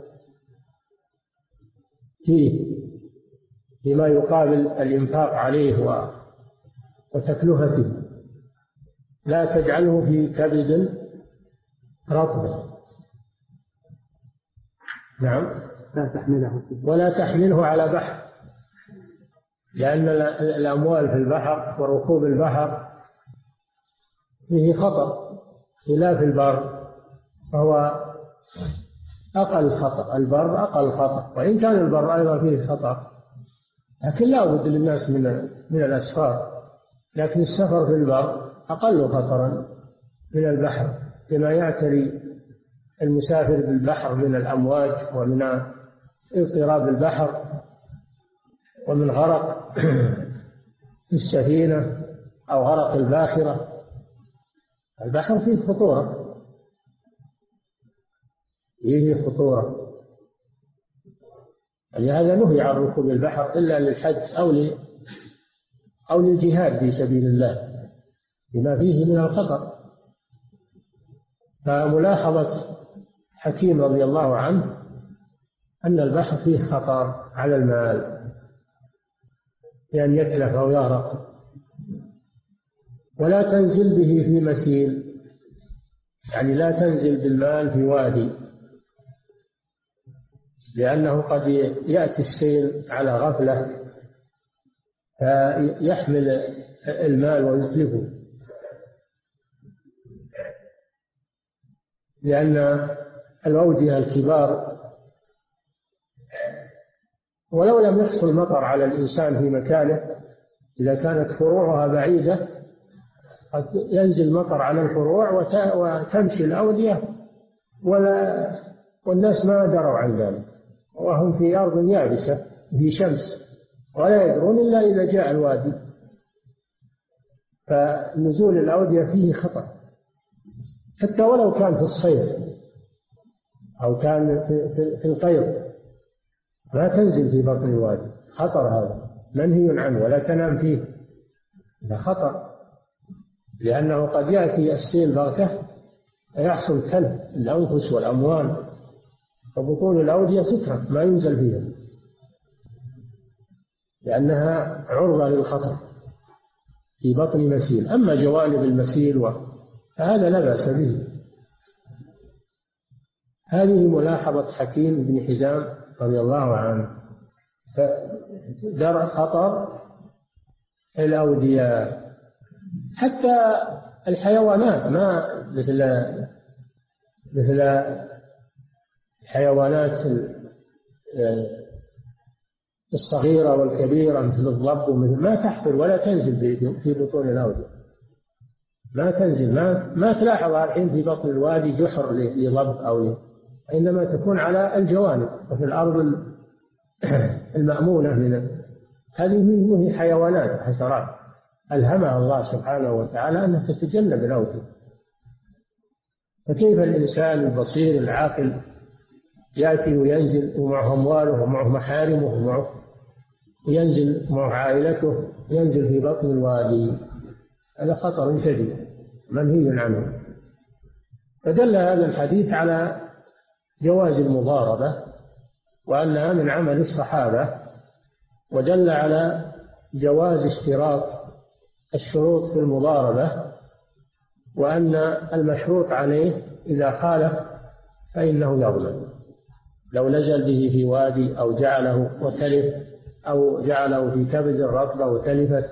فيه بما يقابل الإنفاق عليه وتكلفته. لا تجعله في كبد رطب. نعم. لا تحمله ولا تحمله على بحر، لأن الأموال في البحر وركوب البحر فيه خطر، خلاف البر فهو أقل خطر. البر أقل خطر، وإن كان البر أيضا فيه خطر، لكن لا بد للناس من من الأسفار، لكن السفر في البر أقل خطرا من البحر، لما يعتري المسافر بالبحر من الأمواج ومن اضطراب البحر ومن غرق السفينة أو غرق الباخرة. البحر فيه خطورة، فيه خطورة، لهذا نهي عن ركوب البحر إلا للحج أو أو للجهاد في سبيل الله بما فيه من الخطر. فملاحظة حكيم رضي الله عنه أن البحر فيه خطر على المال، لأن يتلف أو يغرق. ولا تنزل به في مسيل، يعني لا تنزل بالمال في وادي، لأنه قد يأتي السيل على غفلة فيحمل المال ويتلفه، لأن الأودية الكبار ولو لم يحصل مطر على الإنسان في مكانه، إذا كانت فروعها بعيدة قد ينزل مطر على الفروع وتمشي الأودية ولا والناس ما دروا عن ذلك، وهم في أرض يابسة في شمس ولا يدرون إلا إذا جاء الوادي. فنزول الأودية فيه خطر، حتى ولو كان في الصيف أو كان في, في, في القيض لا تنزل في بطن الوادي، خطر هذا منهي عنه ولا تنام فيه، هذا خطر، لأنه قد يأتي السيل بغتة فيحصل تلف الأنفس والأموال، فبطون الأودية تترك ما ينزل فيها لأنها عرضة للخطر في بطن مسيل. أما جوانب المسيل فهذا لا بأس به. هذه ملاحظة حكيم بن حزام رضي الله عنه، درء خطر الأودية. حتى الحيوانات ما مثل مثل الحيوانات الصغيرة والكبيرة مثل الضب ومثل ما تحفر ولا تنزل في بطون الأودية، ما تنزل، ما ما تلاحظها الحين في بطن الوادي جحر لضب أو، إنما تكون على الجوانب وفي الأرض المأمونة من هذه من حيوانات حشرات ألهمها الله سبحانه وتعالى أنها تتجنب الأودية. فكيف الإنسان البصير العاقل يأتي وينزل ومعه أمواله ومعه محارمه ومعه وينزل معه عائلته، ينزل في بطن الوادي؟ هذا خطر شديد منهي عنه. فدل هذا الحديث على جواز المضاربة وأنها من عمل الصحابة، ودل على جواز اشتراط الشروط في المضاربة، وأن المشروط عليه إذا خالف فإنه يضمن. لو نزل به في وادي أو جعله وتلف أو جعله في كبد رطبة وتلفت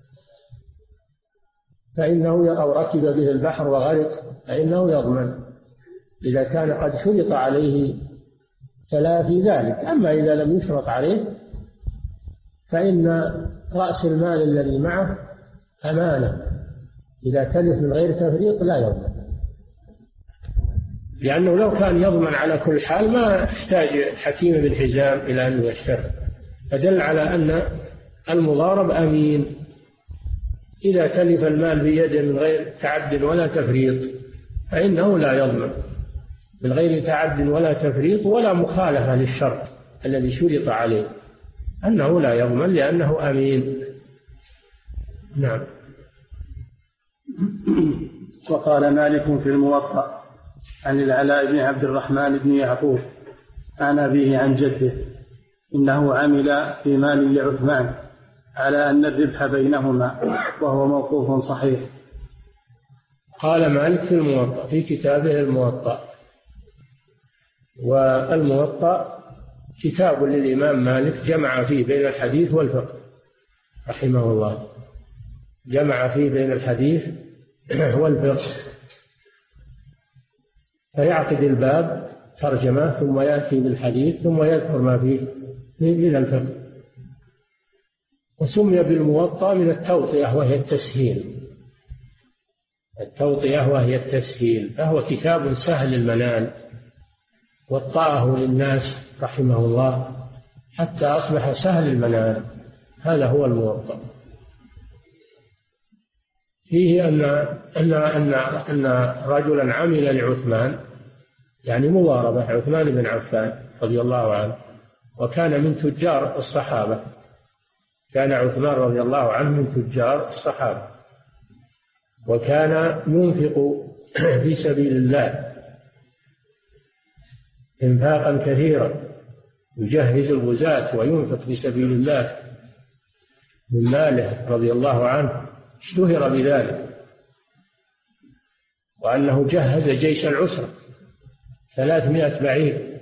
فإنه، أو ركب به البحر وغرق فإنه يضمن إذا كان قد شرط عليه تلافي ذلك. أما إذا لم يشرط عليه فإن رأس المال الذي معه أمانة، إذا تلف من غير تفريط لا يضمن، لأنه لو كان يضمن على كل حال ما احتاج حكيم بن حزام إلى أن يشترط. فدل على أن المضارب أمين إذا تلف المال بيده من غير تعد ولا تفريط فإنه لا يضمن، من غير تعد ولا تفريط ولا مخالفة للشرط الذي شرط عليه، أنه لا يضمن لأنه أمين. نعم. وقال مالك في الموطأ عن العلاء بن عبد الرحمن بن يعقوب عن أبيه عن جده إنه عمل في مال لعثمان على أن الربح بينهما، وهو موقوف صحيح. قال مالك في الموطأ في كتابه الموطأ، والموطأ كتاب للإمام مالك جمع فيه بين الحديث والفقه رحمه الله، جمع فيه بين الحديث والفقه، فيعقد الباب ترجمة ثم يأتي بالحديث ثم يذكر ما فيه من الفقه. وسمي بالموطأ من التوطئة وهي التسهيل، التوطئة وهي التسهيل، فهو كتاب سهل المنال، وطأه للناس رحمه الله حتى أصبح سهل المنال. هذا هو الموطأ. فيه أن أن أن أن رجلا عمل لعثمان، يعني مضاربة، عثمان بن عفان رضي الله عنه، وكان من تجار الصحابة، كان عثمان رضي الله عنه من تجار الصحابة، وكان ينفق في سبيل الله إنفاقا كثيرا، يجهز الغزاة وينفق في سبيل الله من ماله رضي الله عنه، اشتهر بذلك، وأنه جهز جيش العسرة ثلاثمائة بعير،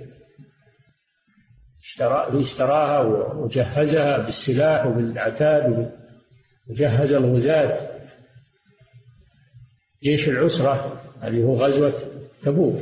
اشتراها وجهزها بالسلاح وبالعتاد، وجهز الغزاة. جيش العسرة اللي هو غزوة تبوك،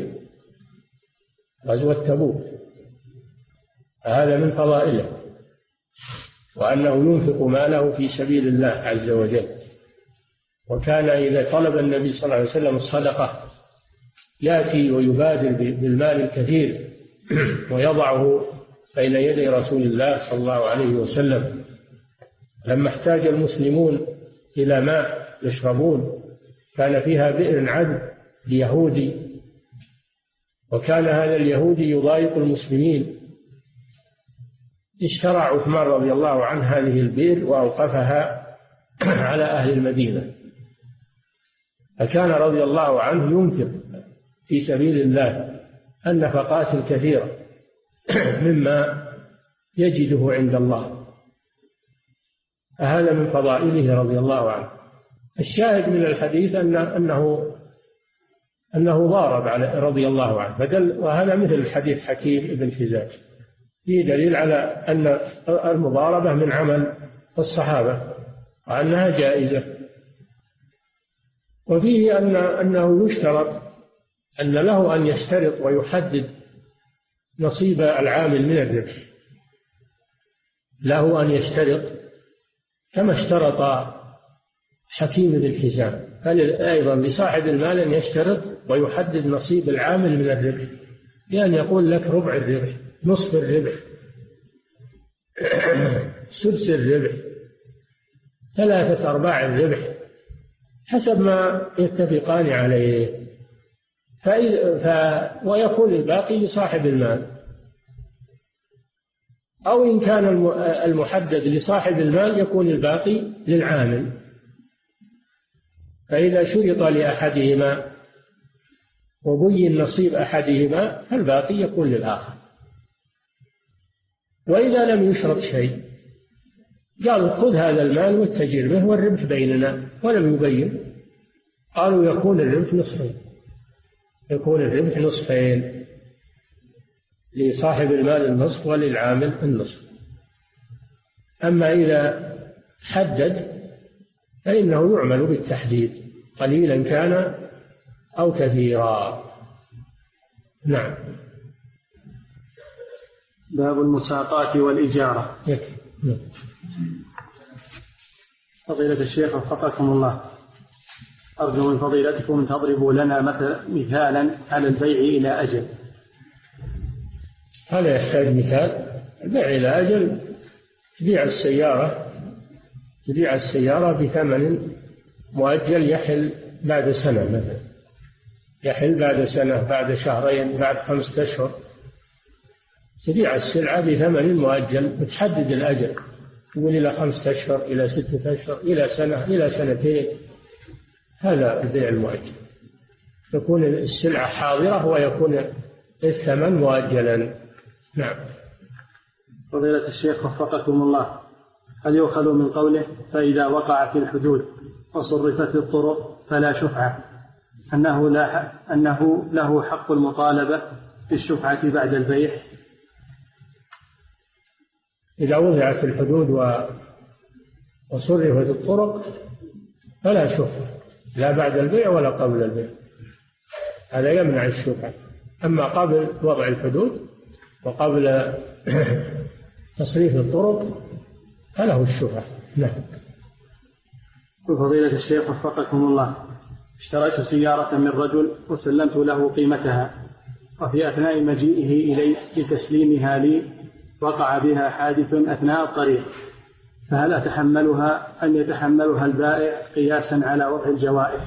غزوة تبوك، هذا من فضائله، وأنه ينفق ماله في سبيل الله عز وجل. وكان إذا طلب النبي صلى الله عليه وسلم الصدقة يأتي ويبادر بالمال الكثير ويضعه بين يدي رسول الله صلى الله عليه وسلم. لما احتاج المسلمون إلى ماء يشربون كان فيها بئر عذب ليهودي، وكان هذا اليهودي يضايق المسلمين، اشترى عثمان رضي الله عنه هذه البئر وأوقفها على أهل المدينة، فكان رضي الله عنه ينفق في سبيل الله النفقات الكثيرة مما يجده عند الله، هذا من فضائله رضي الله عنه. الشاهد من الحديث أن أنه أنه ضارب على رضي الله عنه، بدل، وهذا مثل حديث حكيم بن حزام، فيه دليل على أن المضاربة من عمل الصحابة وأنها جائزة. وفيه أن أنه يشترط أن له أن يشترط ويحدد نصيب العامل من الربح، له أن يشترط كما اشترط حكيم بن حزام، أيضا لصاحب المال أن يشترط ويحدد نصيب العامل من الربح، بأن يقول لك ربع الربح، نصف الربح، سدس الربح، ثلاثة أرباع الربح، حسب ما يتفقان عليه، فإذا ف... ويكون الباقي لصاحب المال، أو إن كان المحدد لصاحب المال يكون الباقي للعامل، فإذا شرط لأحدهما وبين نصيب أحدهما فالباقي يكون للآخر. وإذا لم يشرط شيء قالوا خذ هذا المال واتجر به والربح بيننا، ولم يبين، قالوا يكون الربح نصفين، يكون الربح نصفين، لصاحب المال النصف وللعامل النصف. أما إذا حدد فإنه يعمل بالتحديد، قليلا كان أو كثيرا. نعم. باب المساقات والإجارة. يكفي. نعم. فضيلة الشيخ وفقكم الله، أرجو من فضيلتكم أن تضربوا لنا مثالا على البيع إلى أجل. هذا يحتاج مثال. البيع إلى أجل تبيع السيارة تبيع السيارة بثمن مؤجل يحل بعد سنة مثلا، يحل بعد سنة، بعد شهرين، بعد خمسة أشهر، تبيع السلعة بثمن مؤجل، بتحدد الأجل، تقول إلى خمسة أشهر، إلى ستة أشهر، إلى سنة، إلى سنتين، هذا البيع المؤجل، تكون السلعة حاضرة ويكون الثمن مؤجلا. نعم. فضيلة الشيخ وفقكم الله، هل يؤخذ من قوله فإذا وقع في الحدود وصرفت الطرق فلا شفعة أنه, لا أنه له حق المطالبة بالشفعة بعد البيع؟ إذا وضعت الحدود وصرفت الطرق فلا شفعة، لا بعد البيع ولا قبل البيع، هذا يمنع الشفعة. أما قبل وضع الحدود وقبل تصريف الطرق فله الشفعة. نعم. فضيلة الشيخ وفقكم الله، اشتريت سيارة من رجل وسلمت له قيمتها، وفي أثناء مجيئه إلي لتسليمها لي وقع بها حادث أثناء الطريق، فهل أتحملها أم يتحملها البائع قياسا على وضع الجوائز؟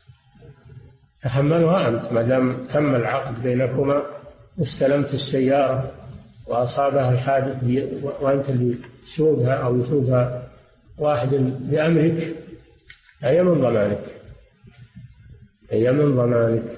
تحملها أنت ما دام تم العقد بينكما واستلمت السيارة وأصابها الحادث وأنت اللي تسوقها أو يسوقها واحد بأمرك، هي من ضمانك، هي من ضمانك.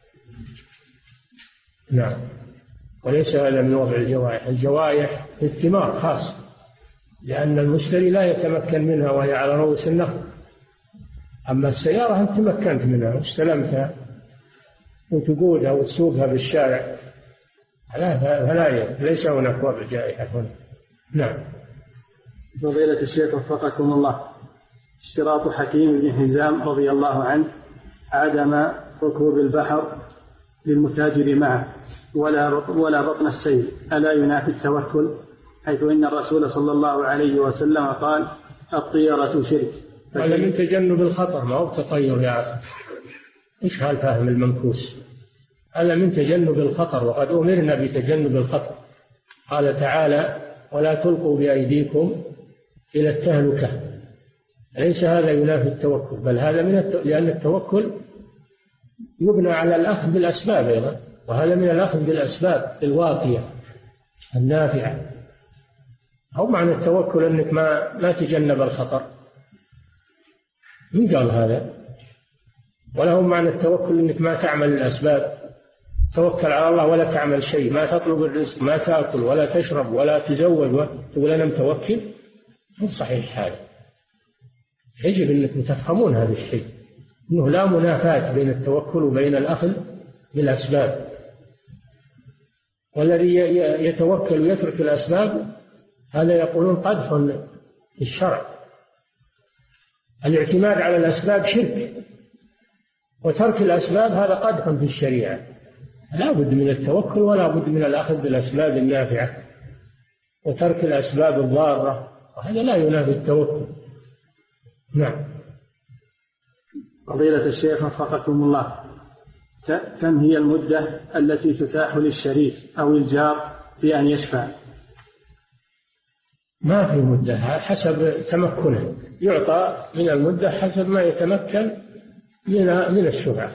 نعم. وليس هذا من وضع الجوائح. الجوائح الثمار خاص، لأن المشتري لا يتمكن منها وهي على رؤوس النخل. أما السيارة أنت تمكنت منها واستلمتها وتقودها وتسوقها بالشارع، فلا ليس هناك وضع جائحة هنا. نعم. فضيلة الشيخ وفقكم الله، اشتراط حكيم بن حزام رضي الله عنه عدم ركوب البحر للمتاجر معه ولا ولا بطن السيل، ألا ينافي التوكل؟ حيث إن الرسول صلى الله عليه وسلم قال الطيرة شرك. هذا من تجنب الخطر، ما هو تطير يا عسل. إيش هالفهم المنكوس؟ هذا من تجنب الخطر، وقد أمرنا بتجنب الخطر. قال تعالى ولا تلقوا بأيديكم إلى التهلكة. ليس هذا ينافي التوكل، بل هذا من التو... لأن التوكل يبنى على الأخذ بالأسباب أيضا، وهذا من الأخذ بالأسباب الواقية النافعة. أو معنى التوكل أنك ما ما تجنب الخطر، من قال هذا؟ ولا هو معنى التوكل أنك ما تعمل الأسباب، توكل على الله ولا تعمل شيء، ما تطلب الرزق، ما تأكل ولا تشرب ولا تزوج تقول أنا متوكل؟ مو صحيح هذا. يجب أنكم تفهمون هذا الشيء، أنه لا منافاة بين التوكل وبين الأخذ بالأسباب. والذي يتوكل ويترك الأسباب هذا يقولون قدح في الشرع. الاعتماد على الأسباب شرك، وترك الأسباب هذا قدح في الشريعة. لا بد من التوكل ولا بد من الأخذ بالأسباب النافعة وترك الأسباب الضارة، وهذا لا ينافي التوكل. نعم. فضيلة الشيخ وفقكم الله، كم هي المدة التي تتاح للشريك أو الجار في أن يشفع؟ ما في مدة، حسب تمكنه، يعطى من المدة حسب ما يتمكن من من الشفعة.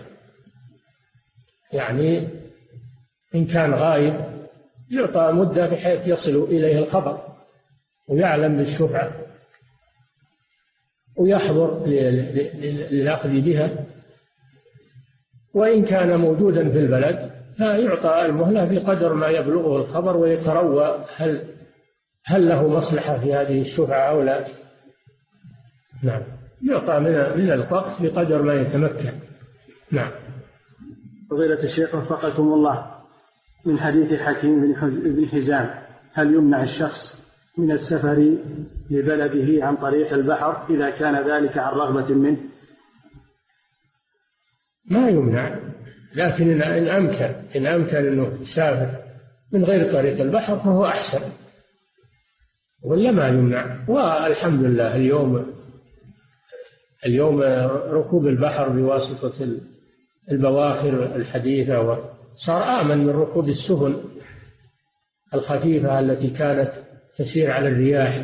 يعني إن كان غائب يعطى مدة بحيث يصل إليه الخبر ويعلم بالشفعة ويحضر للأخذ بها. وإن كان موجودا في البلد فيعطى المهلة بقدر ما يبلغه الخبر ويتروى هل هل له مصلحة في هذه الشفعة أو لا. نعم. يعطى من من الوقت بقدر ما يتمكن. نعم. فضيلة الشيخ وفقكم الله، من حديث حكيم بن حزام، هل يمنع الشخص من السفر لبلده عن طريق البحر إذا كان ذلك عن رغبة منه؟ ما يمنع، لكن إن أمكن إن أمكن أنه يسافر من غير طريق البحر فهو أحسن، ولا ما يمنع. والحمد لله اليوم اليوم ركوب البحر بواسطة البواخر الحديثة وصار آمن من ركوب السفن الخفيفة التي كانت تسير على الرياح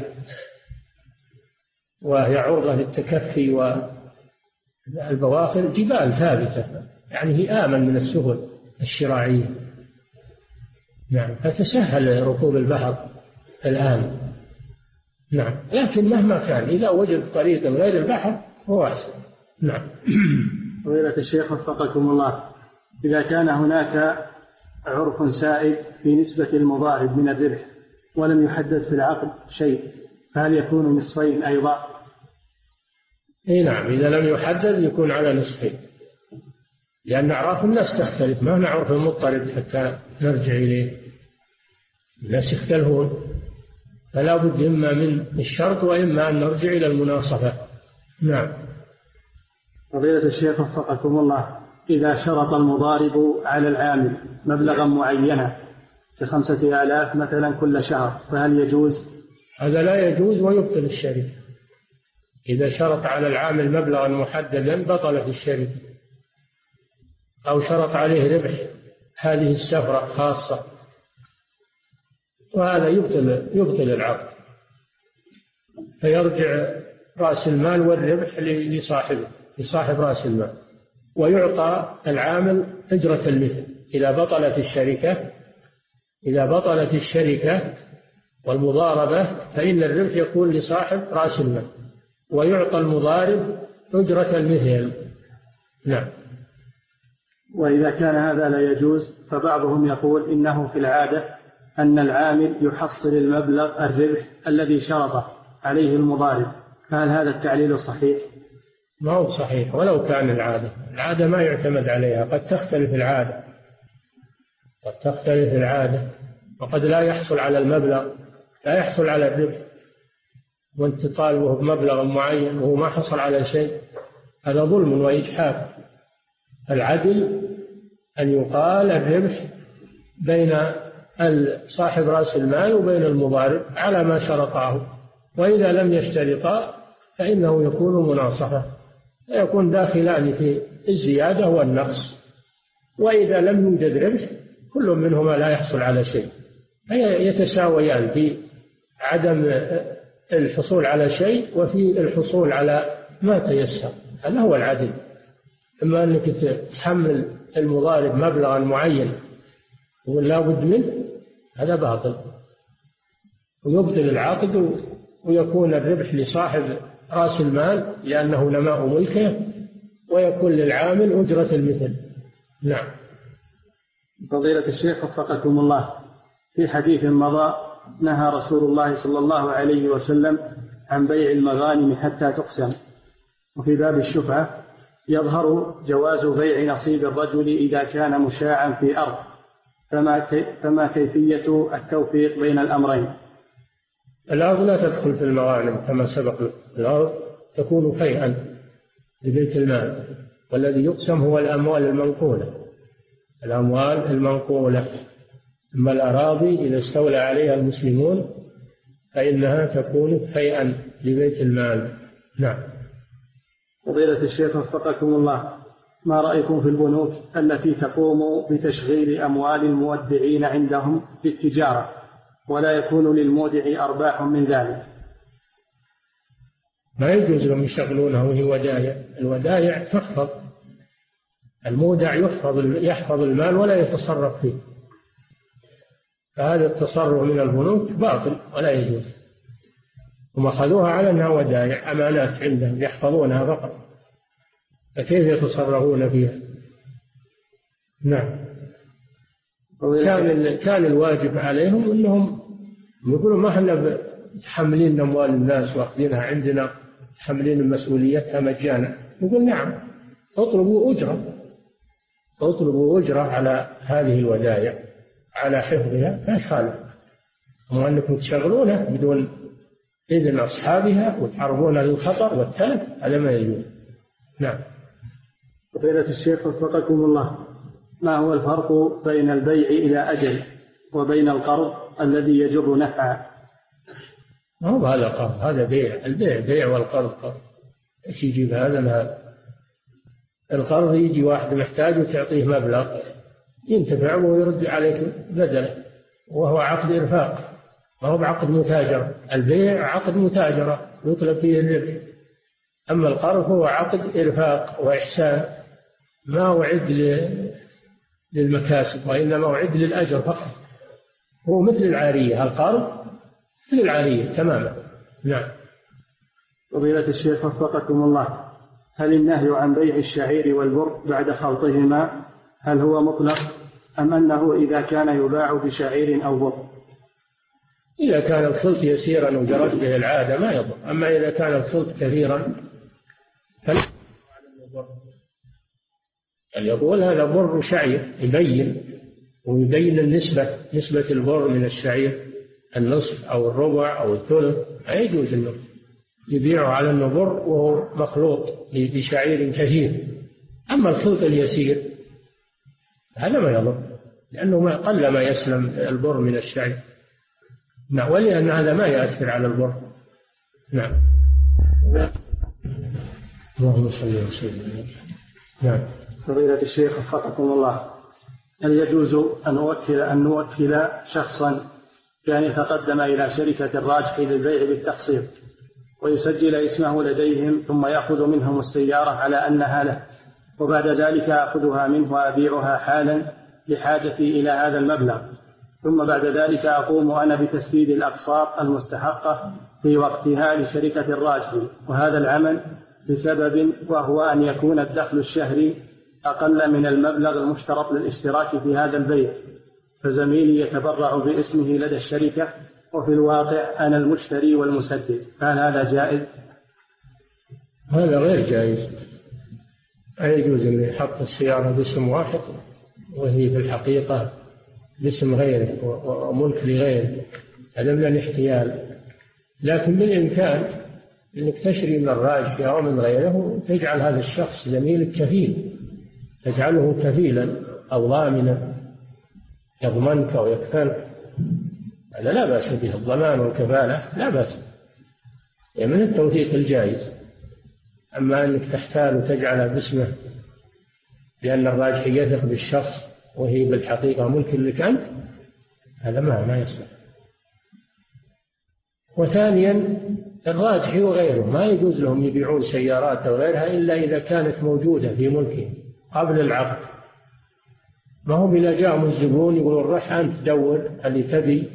وهي عرضة للتكفي، والبواخر جبال ثابتة، يعني هي آمن من السفن الشراعية. نعم. فتسهل ركوب البحر الآن. نعم. لكن مهما كان إذا وجد طريق غير البحر هو أحسن. نعم. فضيلة الشيخ وفقكم الله، إذا كان هناك عرف سائد في نسبة المضارب من الربح ولم يحدد في العقد شيء، فهل يكون نصفين أيضا؟ اي نعم، إذا لم يحدد يكون على نصفين، لأن أعراف الناس تختلف، ما نعرف المضطرب حتى نرجع إليه. الناس يختلفون، فلا بد إما من الشرط وإما أن نرجع إلى المناصفة. نعم. فضيلة الشيخ وفقكم الله، إذا شرط المضارب على العامل مبلغا معينا كخمسة آلاف مثلا كل شهر، فهل يجوز؟ هذا لا يجوز ويبطل الشريك. إذا شرط على العامل مبلغا محددا بطلت الشركة، أو شرط عليه ربح هذه السفرة خاصة، وهذا يبطل يبطل العقد، فيرجع رأس المال والربح لصاحبه لصاحب رأس المال، ويعطى العامل أجرة المثل. إذا بطلت الشركة إذا بطلت الشركة والمضاربة فإن الربح يكون لصاحب رأس المال، ويعطى المضارب أجرة المثل. نعم. وإذا كان هذا لا يجوز فبعضهم يقول إنه في العادة أن العامل يحصل المبلغ الربح الذي شرط عليه المضارب، فهل هذا التعليل صحيح؟ ما هو صحيح ولو كان العادة. العادة ما يعتمد عليها، قد تختلف العادة قد تختلف العادة وقد لا يحصل على المبلغ، لا يحصل على الربح، وانت طالبه بمبلغ معين وهو ما حصل على شيء، هذا ظلم وإجحاف. العدل أن يقال الربح بين صاحب رأس المال وبين المضارب على ما شرطاه، وإذا لم يشترطا فإنه يكون مناصفة، يكون داخلان في الزيادة والنقص. وإذا لم يوجد ربح كل منهما لا يحصل على شيء، يتساويان في عدم الحصول على شيء وفي الحصول على ما تيسر. هذا هو العدل. إما أنك تحمل المضارب مبلغا معين ولا بد منه، هذا باطل ويبطل العقد، ويكون الربح لصاحب رأس المال لأنه نماء ملكه، ويكون للعامل أجرة المثل. نعم. فضيلة الشيخ وفقكم الله، في حديث مضى نهى رسول الله صلى الله عليه وسلم عن بيع المغانم حتى تقسم، وفي باب الشفعة يظهر جواز بيع نصيب الرجل إذا كان مشاعا في أرض، فما, كي فما كيفية التوفيق بين الأمرين؟ الأرض لا تدخل في المغانم كما سبق. الأرض تكون فيئا لبيت المال، والذي يقسم هو الأموال المنقولة الأموال المنقولة. أما الأراضي إذا استولى عليها المسلمون فإنها تكون فيئا لبيت المال. نعم. فضيلة الشيخ وفقكم الله، ما رأيكم في البنوك التي تقوم بتشغيل أموال المودعين عندهم للتجارة ولا يكون للمودع أرباح من ذلك؟ ما يجوز لهم يشغلونها وهي ودائع. الودائع تحفظ، المودع يحفظ يحفظ المال ولا يتصرف فيه، فهذا التصرف من البنوك باطل ولا يجوز. هم أخذوها على أنها ودائع، أمانات عندهم يحفظونها فقط، فكيف يتصرفون فيها؟ نعم. كان كان الواجب عليهم أنهم يقولوا ما احنا متحملين أموال الناس واخذينها عندنا، متحملين مسؤوليتها مجانا. يقول نعم، اطلبوا أجرة اطلبوا أجرة على هذه الودائع، على حفظها، لا يخالف. أما أنكم تشغلونها بدون إذن أصحابها وتعرضون للخطر والتلف، هذا ما يجوز. نعم. فضيلة الشيخ وفقكم الله، ما هو الفرق بين البيع إلى أجل وبين القرض الذي يجر نفعا؟ ما هو هذا قرض، هذا بيع. البيع بيع والقرض قرض. ايش يجيب هذا من هذا؟ القرض يجي واحد محتاج وتعطيه مبلغ ينتفع ويرد عليك بدله، وهو عقد إرفاق، ما هو بعقد متاجرة. البيع عقد متاجرة يطلب فيه الربح، أما القرض هو عقد إرفاق وإحسان، ما وعد للمكاسب وإنما وعد للأجر فقط. هو مثل العارية، القرض مثل العارية تماما. نعم. فضيلة الشيخ وفقكم الله، هل النهي عن بيع الشعير والبر بعد خلطهما هل هو مطلق أم أنه إذا كان يباع بشعير أو بر؟ إذا كان الخلط يسيرا وجرت به العادة ما يضر، أما إذا كان الخلط كثيرا فلا يقول هذا بر شعير، يبين ويبين النسبة، نسبة البر من الشعير النصف أو الربع أو الثلث، ما يجوز أنه يبيعه على أنه بر وهو مخلوط بشعير كثير. أما الخلط اليسير هذا ما يضر، لأنه ما قل ما يسلم البر من الشعير. نعم. ولأن هذا ما يؤثر على البر. نعم. اللهم صل وسلم. نعم. فضيلة الشيخ وفقكم الله، هل يجوز أن نوكل أن نوكل شخصا كان يتقدم إلى شركة الراجح للبيع بالتقسيط ويسجل اسمه لديهم ثم يأخذ منهم السيارة على أنها له، وبعد ذلك أخذها منه وأبيعها حالا لحاجتي إلى هذا المبلغ، ثم بعد ذلك أقوم أنا بتسديد الأقساط المستحقة في وقتها لشركة الراجح، وهذا العمل بسبب وهو أن يكون الدخل الشهري أقل من المبلغ المشترط للاشتراك في هذا البيع، فزميلي يتبرع باسمه لدى الشركة وفي الواقع أنا المشتري والمسدد، فهل هذا جائز؟ هذا غير جائز. لا يجوز أن يحط السيارة باسم واحد وهي في الحقيقة باسم غيره وملك لغيره، هذا من الاحتيال. لكن بالإمكان أنك تشري من الراجح أو من غيره وتجعل هذا الشخص زميلك كفيل، تجعله كفيلا أو ضامنا يضمنك أو يكفلك، هذا لا بأس به. الضمان والكفالة لا بأس، يعني من التوثيق الجائز. أما أنك تحتال وتجعل باسمه لأن الراجح يثق بالشخص وهي بالحقيقة ملك لك أنت، هذا ما ما يصلح. وثانيا الراجح وغيره ما يجوز لهم يبيعون سيارات أو غيرها إلا إذا كانت موجودة في ملكه قبل العقد. ما هم إذا جاءهم الزبون يقولون روح أنت دور اللي تبي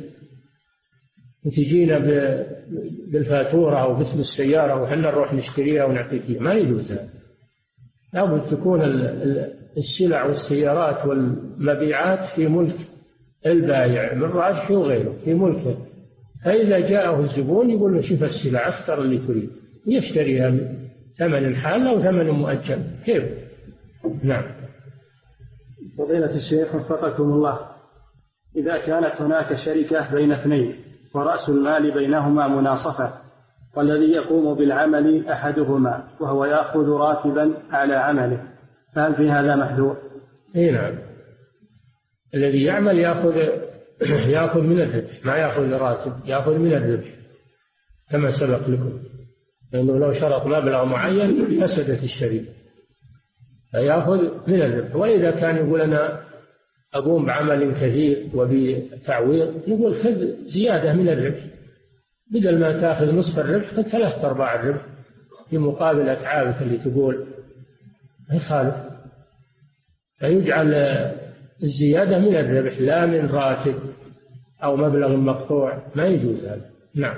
وتجينا بالفاتورة أو باسم السيارة وحنا نروح نشتريها ونعطيك، ما يجوز هذا. لابد تكون السلع والسيارات والمبيعات في ملك البائع من راجح وغيره في ملكه، فإذا جاءه الزبون يقول له شوف السلع اختر اللي تريد يشتريها ثمن حال أو ثمن مؤجل كيف. نعم. فضيلة الشيخ وفقكم الله، إذا كانت هناك شركة بين اثنين ورأس المال بينهما مناصفة والذي يقوم بالعمل أحدهما وهو يأخذ راتبا على عمله، فهل في هذا محذور؟ إيه نعم، الذي يعمل يأخذ يأخذ من الربح، ما يأخذ راتب، يأخذ من الربح كما سبق لكم، لأنه لو شرط مبلغ معين فسدت الشركة، فيأخذ من الربح. وإذا كان يقول أنا أقوم بعمل كثير وبتعويض نقول خذ زيادة من الربح، بدل ما تأخذ نصف الربح خذ ثلاثة أرباع الربح في مقابل أتعابك اللي تقول يخالف، فيجعل الزيادة من الربح لا من راتب أو مبلغ مقطوع، ما يجوز هذا. نعم.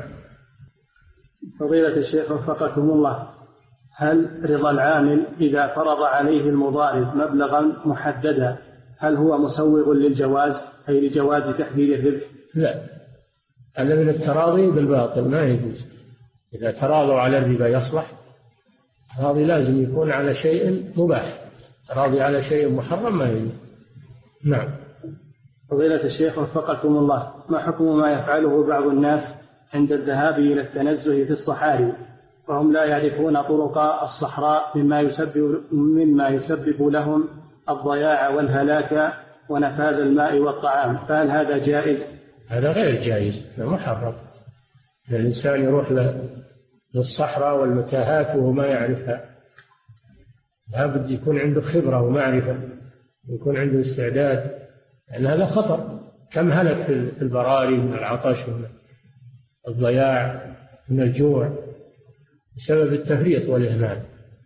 فضيلة الشيخ وفقكم الله، هل رضا العامل إذا فرض عليه المضارب مبلغا محددا هل هو مسوغ للجواز أي لجواز تحديد الربح؟ لا، هذا من التراضي بالباطل، ما يجوز. إذا تراضوا على الربا يصلح، التراضي لازم يكون على شيء مباح، تراضي على شيء محرم ما يجوز. نعم. فضيلة الشيخ وفقكم الله، ما حكم ما يفعله بعض الناس عند الذهاب إلى التنزه في الصحاري وهم لا يعرفون طرق الصحراء مما يسبب, مما يسبب لهم الضياع والهلاك ونفاذ الماء والطعام، فهل هذا جائز؟ هذا غير جائز، هذا محرم. الإنسان يروح للصحراء والمتاهات وهو ما يعرفها، لابد يكون عنده خبرة ومعرفة، يكون عنده استعداد، لأن هذا خطر. كم هلك في البراري من العطش ومن الضياع من الجوع بسبب التفريط والإهمال.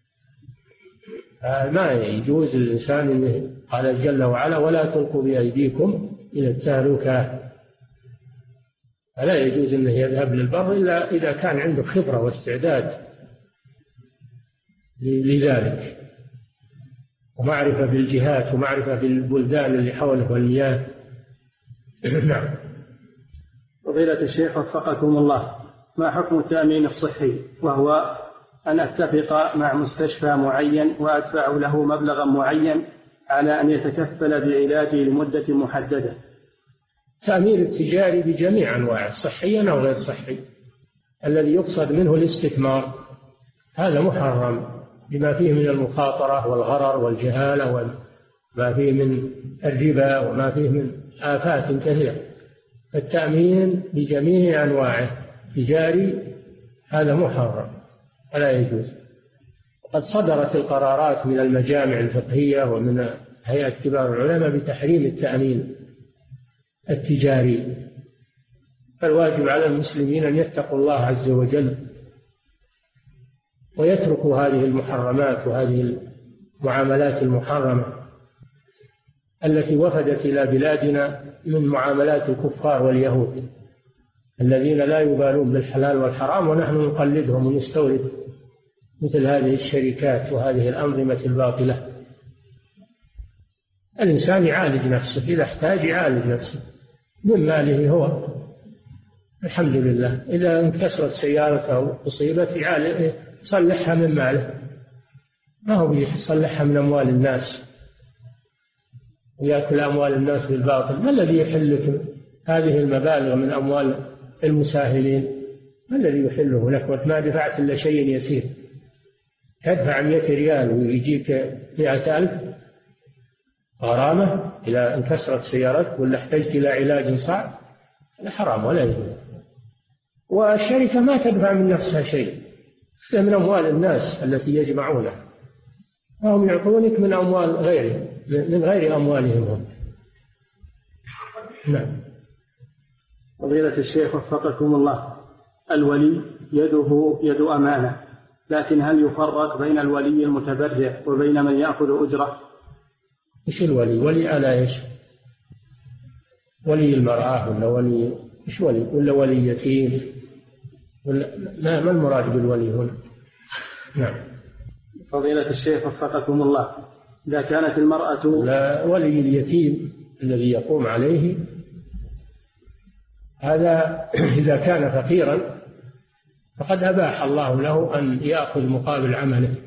ما يجوز للإنسان أنه قال جل وعلا ولا تلقوا بأيديكم إلى التهلكة، فلا يجوز أنه يذهب للبر إلا إذا كان عنده خبرة واستعداد لذلك ومعرفة بالجهات ومعرفة بالبلدان اللي حوله والمياه. نعم. فضيلة الشيخ وفقكم الله، ما حكم التأمين الصحي وهو أن أتفق مع مستشفى معين وأدفع له مبلغا معين على أن يتكفل بعلاجي لمدة محددة؟ التأمين التجاري بجميع أنواعه صحيا أو غير صحي، الذي يقصد منه الاستثمار هذا محرم بما فيه من المخاطرة والغرر والجهالة وما فيه من الربا وما فيه من آفات كثيرة. التأمين بجميع أنواعه تجاري هذا محرم ولا يجوز. قد صدرت القرارات من المجامع الفقهية ومن هيئة كبار العلماء بتحريم التأمين التجاري، فالواجب على المسلمين أن يتقوا الله عز وجل ويتركوا هذه المحرمات وهذه المعاملات المحرمة التي وفدت إلى بلادنا من معاملات الكفار واليهود الذين لا يبالون بالحلال والحرام، ونحن نقلدهم ونستورد مثل هذه الشركات وهذه الأنظمة الباطلة. الإنسان يعالج نفسه، إذا احتاج يعالج نفسه من ماله هو، الحمد لله. إذا انكسرت سيارته أو أصيبت يصلحها من ماله، ما هو بيصلحها من أموال الناس ويأكل أموال الناس بالباطل. ما الذي يحل هذه المبالغ من أموال المساهلين؟ ما الذي يحله لك وما دفعت إلا شيء يسير؟ تدفع مئة ريال ويجيك مئة ألف غرامة إذا انكسرت سيارتك ولا احتجت إلى علاج صعب، هذا حرام ولا يجوز. والشركة ما تدفع من نفسها شيء، من أموال الناس التي يجمعونها، وهم يعطونك من أموال غيرهم، من غير أموالهم هم. نعم. فضيلة الشيخ وفقكم الله، الولي يده يد أمانة، لكن هل يفرق بين الولي المتبرع وبين من يأخذ أجرة؟ إيش الولي؟ ولي على إيش؟ ولي المرأة ولا ولي إيش ولي؟ ولا ولي يتيم؟ ولا ما ما المراد بالولي هنا؟ نعم. فضيلة الشيخ وفقكم الله، إذا كانت المرأة لا، ولي اليتيم الذي يقوم عليه هذا إذا كان فقيرا فقد أباح الله له أن يأخذ مقابل عمله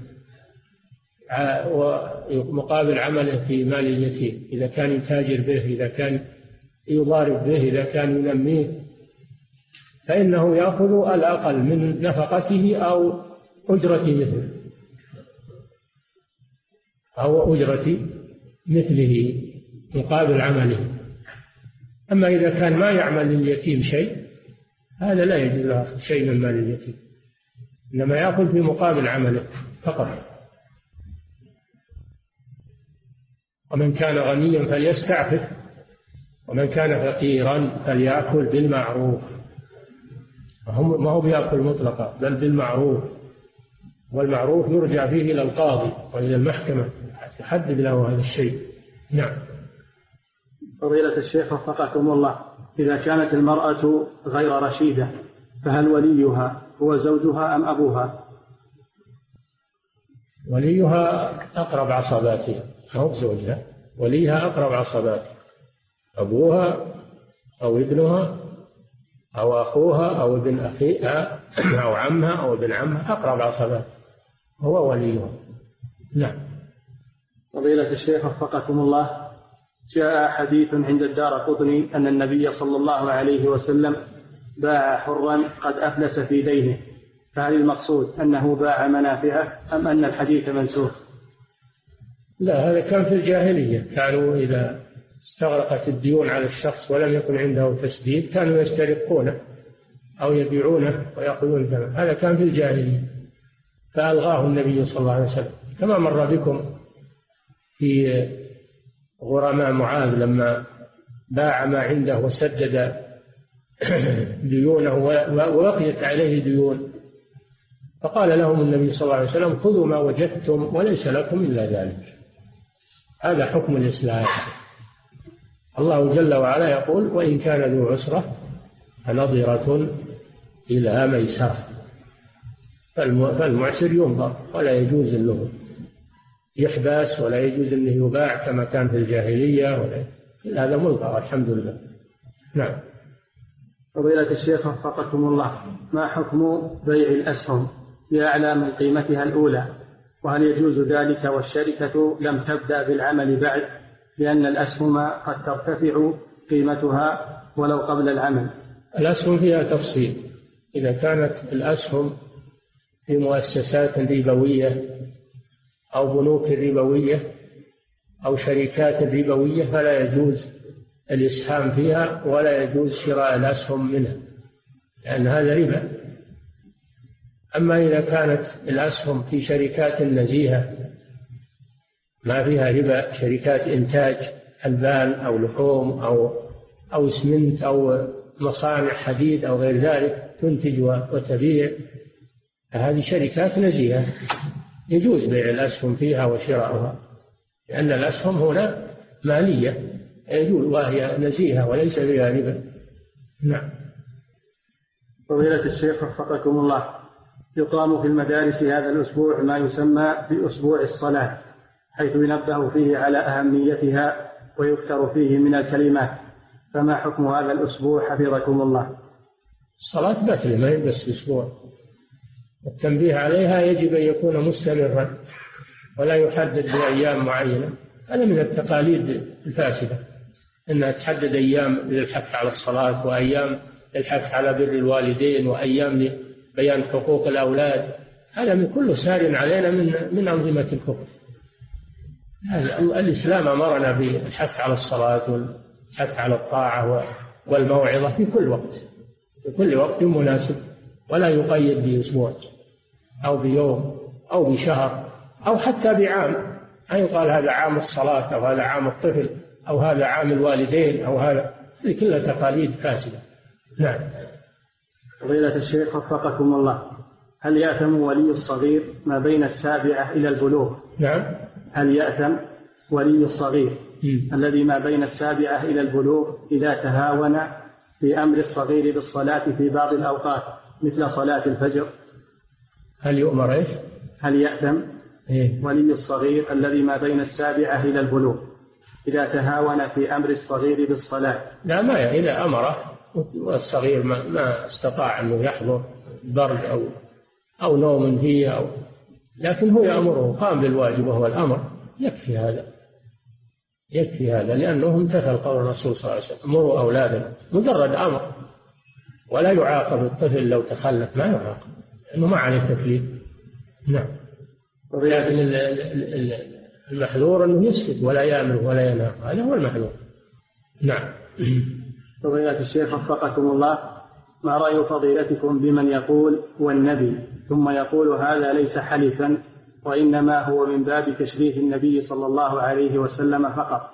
ومقابل عمله في مال اليتيم، إذا كان يتاجر به، إذا كان يضارب به، إذا كان ينميه، فإنه يأخذ الأقل من نفقته أو أجرة مثله أو أجرة مثله مقابل عمله. أما إذا كان ما يعمل لليتيم شيء هذا لا يجوز له شيء من مال اليتيم، إنما يأخذ في مقابل عمله فقط. ومن كان غنيا فليستعفف ومن كان فقيرا فليأكل بالمعروف. ما هو بيأكل مطلقا بل بالمعروف، والمعروف يرجع فيه إلى القاضي وإلى المحكمة تحدد له هذا الشيء. نعم. فضيلة الشيخ وفقكم الله، إذا كانت المرأة غير رشيدة فهل وليها هو زوجها أم أبوها؟ وليها أقرب عصباتها، أو زوجها، وليها أقرب عصباتها، أبوها أو ابنها أو أخوها أو ابن أخيها أو عمها أو ابن عمها، أقرب عصباتها هو وليها. نعم. فضيلة الشيخ وفقكم الله، جاء حديث عند الدارقطني أن النبي صلى الله عليه وسلم باع حرا قد أفلس في دينه، فهل المقصود أنه باع منافعه أم أن الحديث منسوخ؟ لا، هذا كان في الجاهلية، كانوا إذا استغرقت الديون على الشخص ولم يكن عنده تسديد كانوا يسترقونه أو يبيعونه ويأخذون ثمن، هذا كان في الجاهلية فألغاه النبي صلى الله عليه وسلم، كما مر بكم في غرماء معاذ لما باع ما عنده وسدد ديونه وبقيت عليه ديون، فقال لهم النبي صلى الله عليه وسلم خذوا ما وجدتم وليس لكم إلا ذلك. هذا حكم الإسلام. الله جل وعلا يقول وإن كان ذو عسرة فنظرة إلى ميسرة، فالمعسر ينظر ولا يجوز له يحبس ولا يجوز أنه يباع كما كان في الجاهلية، ولا هذا ملغى الحمد لله. نعم. فضيلة الشيخ وفقكم الله، ما حكم بيع الأسهم بأعلى من قيمتها الأولى، وهل يجوز ذلك والشركة لم تبدأ بالعمل بعد، لأن الأسهم قد ترتفع قيمتها ولو قبل العمل؟ الأسهم فيها تفصيل، إذا كانت الأسهم في مؤسسات ربوية أو بنوك ربوية أو شركات ربوية فلا يجوز الإسهام فيها ولا يجوز شراء الأسهم منها، لأن هذا ربا. أما إذا كانت الأسهم في شركات نزيهة ما فيها ربا، شركات إنتاج ألبان أو لحوم أو أو إسمنت أو مصانع حديد أو غير ذلك تنتج وتبيع، فهذه شركات نزيهة يجوز بيع الأسهم فيها وشراؤها، لأن الأسهم هنا مالية يجوز وهي نزيهة وليس فيها ربا. نعم. فضيلة الشيخ وفقكم الله، يقام في المدارس هذا الأسبوع ما يسمى بأسبوع الصلاة، حيث ينبه فيه على أهميتها ويكثر فيه من الكلمات، فما حكم هذا الأسبوع حفظكم الله؟ الصلاة بتلة ما هي بس أسبوع، التنبيه عليها يجب أن يكون مستمرا ولا يحدد بأيام معينة. هذا من التقاليد الفاسدة أنها تحدد أيام للحث على الصلاة وأيام للحث على بر الوالدين وأيام لبيان حقوق الأولاد، هذا من كله سار علينا من من أنظمة الكفر. الإسلام أمرنا بالحث على الصلاة والحث على الطاعة والموعظة في كل وقت، في كل وقت مناسب، ولا يقيد بأسبوع أو بيوم أو بشهر أو حتى بعام، أي يقال هذا عام الصلاة أو هذا عام الطفل أو هذا عام الوالدين أو هذا، هذه كلها تقاليد فاسدة. نعم. فضيلة الشيخ وفقكم الله، هل يأثم ولي الصغير ما بين السابعة إلى البلوغ؟ نعم. هل يأثم ولي الصغير م. الذي ما بين السابعة إلى البلوغ إذا تهاون في أمر الصغير بالصلاة في بعض الأوقات مثل صلاة الفجر؟ هل يؤمر إيش؟ هل يأثم إيه؟ ولي الصغير الذي ما بين السابعة إلى البلوغ إذا تهاون في أمر الصغير بالصلاة؟ لا، ما إذا أمره والصغير ما, ما استطاع أنه يحضر برد أو أو نوم فيه أو، لكن هو يأمره قام بالواجب وهو الأمر، يكفي هذا، يكفي هذا، لأنه امتثل قول الرسول صلى الله عليه وسلم: مروا أولادنا، مجرد أمر، ولا يعاقب الطفل لو تخلف، ما يعاقب لأنه ما عليه تكليف. نعم. لكن المحذور أنه يسكت ولا يأمر ولا ينهى، هذا هو المحذور. نعم. فضيلة الشيخ وفقكم الله، ما رأي فضيلتكم بمن يقول والنبي ثم يقول هذا ليس حلفا وإنما هو من باب تشريف النبي صلى الله عليه وسلم فقط؟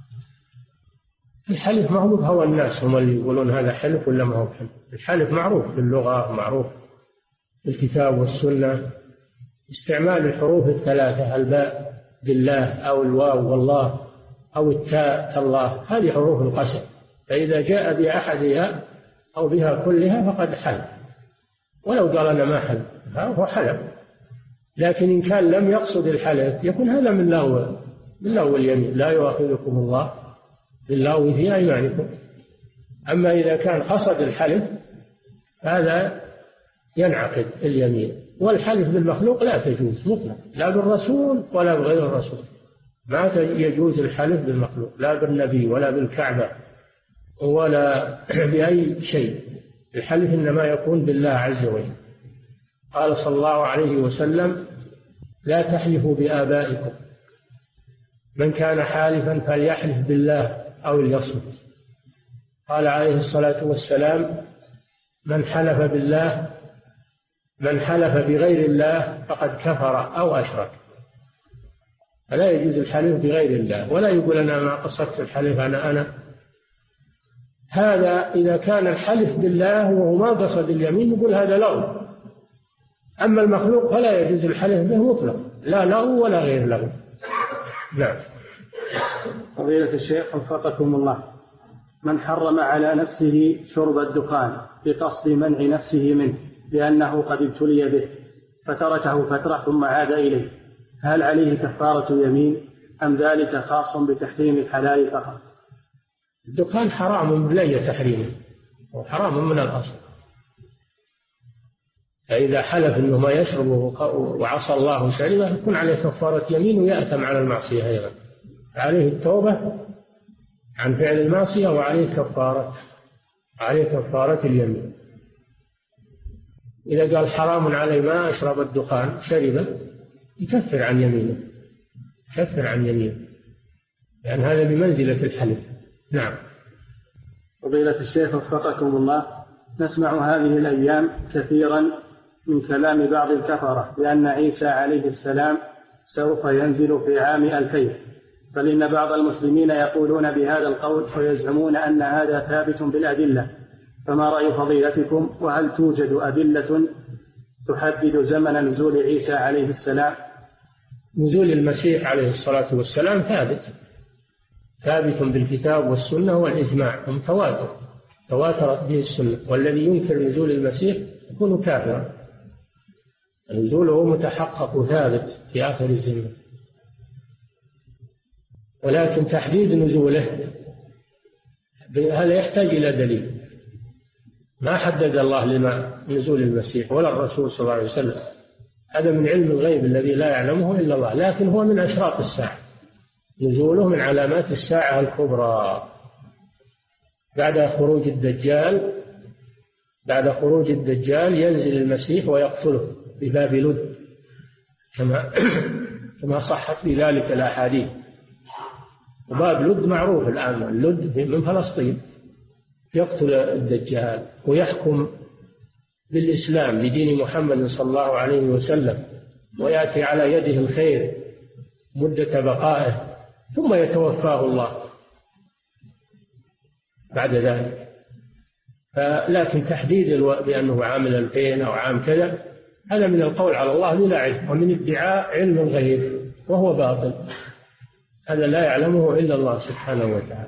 الحلف معروف، هو الناس هم اللي يقولون هذا حلف ولا ما هو حلف. الحلف معروف في اللغة، معروف في الكتاب والسنة، استعمال الحروف الثلاثة، الباء بالله أو الواو والله أو التاء الله، هذه حروف القسم، فإذا جاء بأحدها أو بها كلها فقد حلف، ولو قال أنا ما حلف هو حلف. لكن إن كان لم يقصد الحلف يكون هذا من لغو من لغو اليمين، لا يؤاخذكم الله باللغو في أيمانكم. أما إذا كان قصد الحلف هذا ينعقد اليمين. والحلف بالمخلوق لا تجوز مطلق، لا بالرسول ولا بغير الرسول، ما يجوز الحلف بالمخلوق، لا بالنبي ولا بالكعبة ولا بأي شيء. الحلف إنما يكون بالله عز وجل. قال صلى الله عليه وسلم: لا تحلفوا بآبائكم، من كان حالفا فليحلف بالله أو ليصمت. قال عليه الصلاة والسلام: من حلف بالله من حلف بغير الله فقد كفر أو أشرك. فلا يجوز الحلف بغير الله، ولا يقول أنا ما قصدت الحلف أنا أنا هذا إذا كان الحلف بالله وهو ما قصد اليمين يقول هذا لغو. أما المخلوق فلا يجوز الحلف به مطلق، لا لغو ولا غير لغو. نعم. فضيلة الشيخ وفقكم الله، من حرم على نفسه شرب الدخان بقصد منع نفسه منه لأنه قد ابتلي به فتركه فترة ثم عاد إليه، هل عليه كفارة يمين أم ذلك خاص بتحريم الحلال فقط؟ الدخان حرام بلي تحريمه، وحرام من الأصل، فإذا حلف أنه ما يشربه وعصى الله شربه يكون عليه كفارة يمين ويأثم على المعصية أيضا، عليه التوبة عن فعل المعصية وعليه كفارة عليه كفارة اليمين. إذا قال حرام علي ما أشرب الدخان شربه يكفر عن يمينه، يكفر عن يمينه، لأن هذا بمنزلة الحلف. نعم. فضيلة الشيخ وفقكم الله، نسمع هذه الأيام كثيرا من كلام بعض الكفرة بأن عيسى عليه السلام سوف ينزل في عام ألفين، بل إن بعض المسلمين يقولون بهذا القول ويزعمون أن هذا ثابت بالأدلة، فما رأي فضيلتكم؟ وهل توجد أدلة تحدد زمن نزول عيسى عليه السلام؟ نزول المسيح عليه الصلاة والسلام ثابت ثابت بالكتاب والسنة والإجماع، متواتر تواترت به السنة، والذي ينكر نزول المسيح يكون كافرا. نزوله متحقق ثابت في آخر الزمن، ولكن تحديد نزوله هذا يحتاج إلى دليل. ما حدد الله لما نزول المسيح ولا الرسول صلى الله عليه وسلم، هذا من علم الغيب الذي لا يعلمه إلا الله، لكن هو من أشراط الساعة، نزوله من علامات الساعة الكبرى. بعد خروج الدجال بعد خروج الدجال ينزل المسيح ويقتله بباب لد، كما كما صحت في ذلك الأحاديث. وباب لد معروف الآن، لد من فلسطين. يقتل الدجال ويحكم بالإسلام لدين محمد صلى الله عليه وسلم، ويأتي على يده الخير مدة بقائه، ثم يتوفاه الله بعد ذلك. لكن تحديد الوقت بأنه عام ألفين أو عام كذا هذا من القول على الله بلا علم، ومن ادعاء علم الغيب، وهو باطل، هذا لا يعلمه إلا الله سبحانه وتعالى.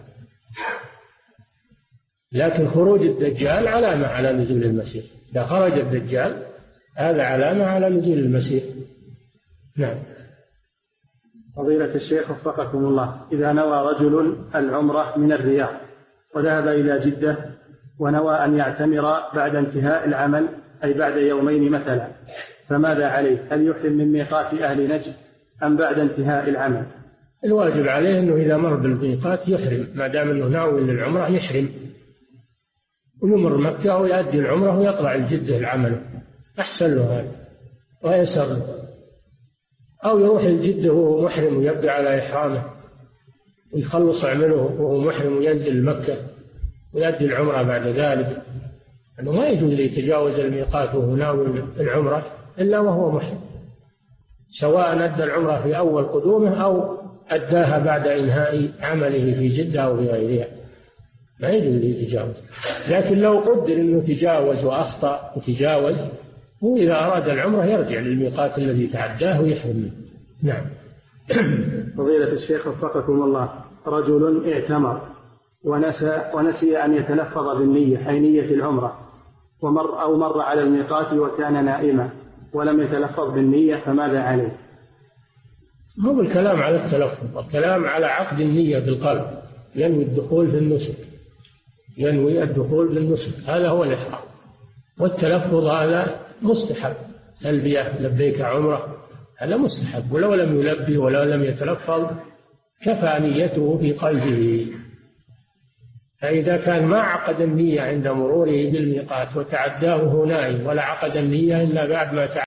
لكن خروج الدجال علامة على نزول المسيح، إذا خرج الدجال هذا علامة على نزول المسيح. نعم. فضيلة الشيخ وفقكم الله، إذا نوى رجل العمرة من الرياض وذهب إلى جدة ونوى أن يعتمر بعد انتهاء العمل أي بعد يومين مثلا، فماذا عليه؟ هل يحرم من ميقات أهل نجد أم بعد انتهاء العمل؟ الواجب عليه أنه إذا مر بالميقات يحرم، ما دام أنه ناوي للعمرة يحرم، ويمر مكة ويؤدي العمرة ويطلع الجدة العمل، أحسن له هذا ويسر. أو يروح الجدة وهو محرم ويبقى على إحرامه ويخلص عمله وهو محرم وينزل مكة ويؤدي العمرة بعد ذلك، أنه ما يجوز ليتجاوز الميقات وهو ناوي العمرة إلا وهو محرم، سواء أدى العمرة في أول قدومه أو أداها بعد إنهاء عمله في جدة أو في غيرها، ما يجوز ليتجاوز. لكن لو قدر أنه تجاوز وأخطأ وتجاوز، هو إذا أراد العمرة يرجع للميقات الذي تعداه ويحرم منه. نعم. فضيلة الشيخ وفقكم الله، رجل اعتمر ونسى, ونسي أن يتلفظ بالنية أي نية العمرة، ومر أو مر على الميقات وكان نائما ولم يتلفظ بالنية، فماذا عليه؟ مو بالكلام على التلفظ، الكلام على عقد النية بالقلب، ينوي الدخول في النسك، ينوي الدخول في النسك، هذا هو الإحرام. والتلفظ هذا مستحب، تلبية لبيك عمرة هذا مستحب، ولو لم يلبي ولو لم يتلفظ كفى نيته في قلبه. فإذا كان ما عقد النية عند مروره بالميقات وتعداه نائم، ولا عقد النية إلا بعد ما تعداه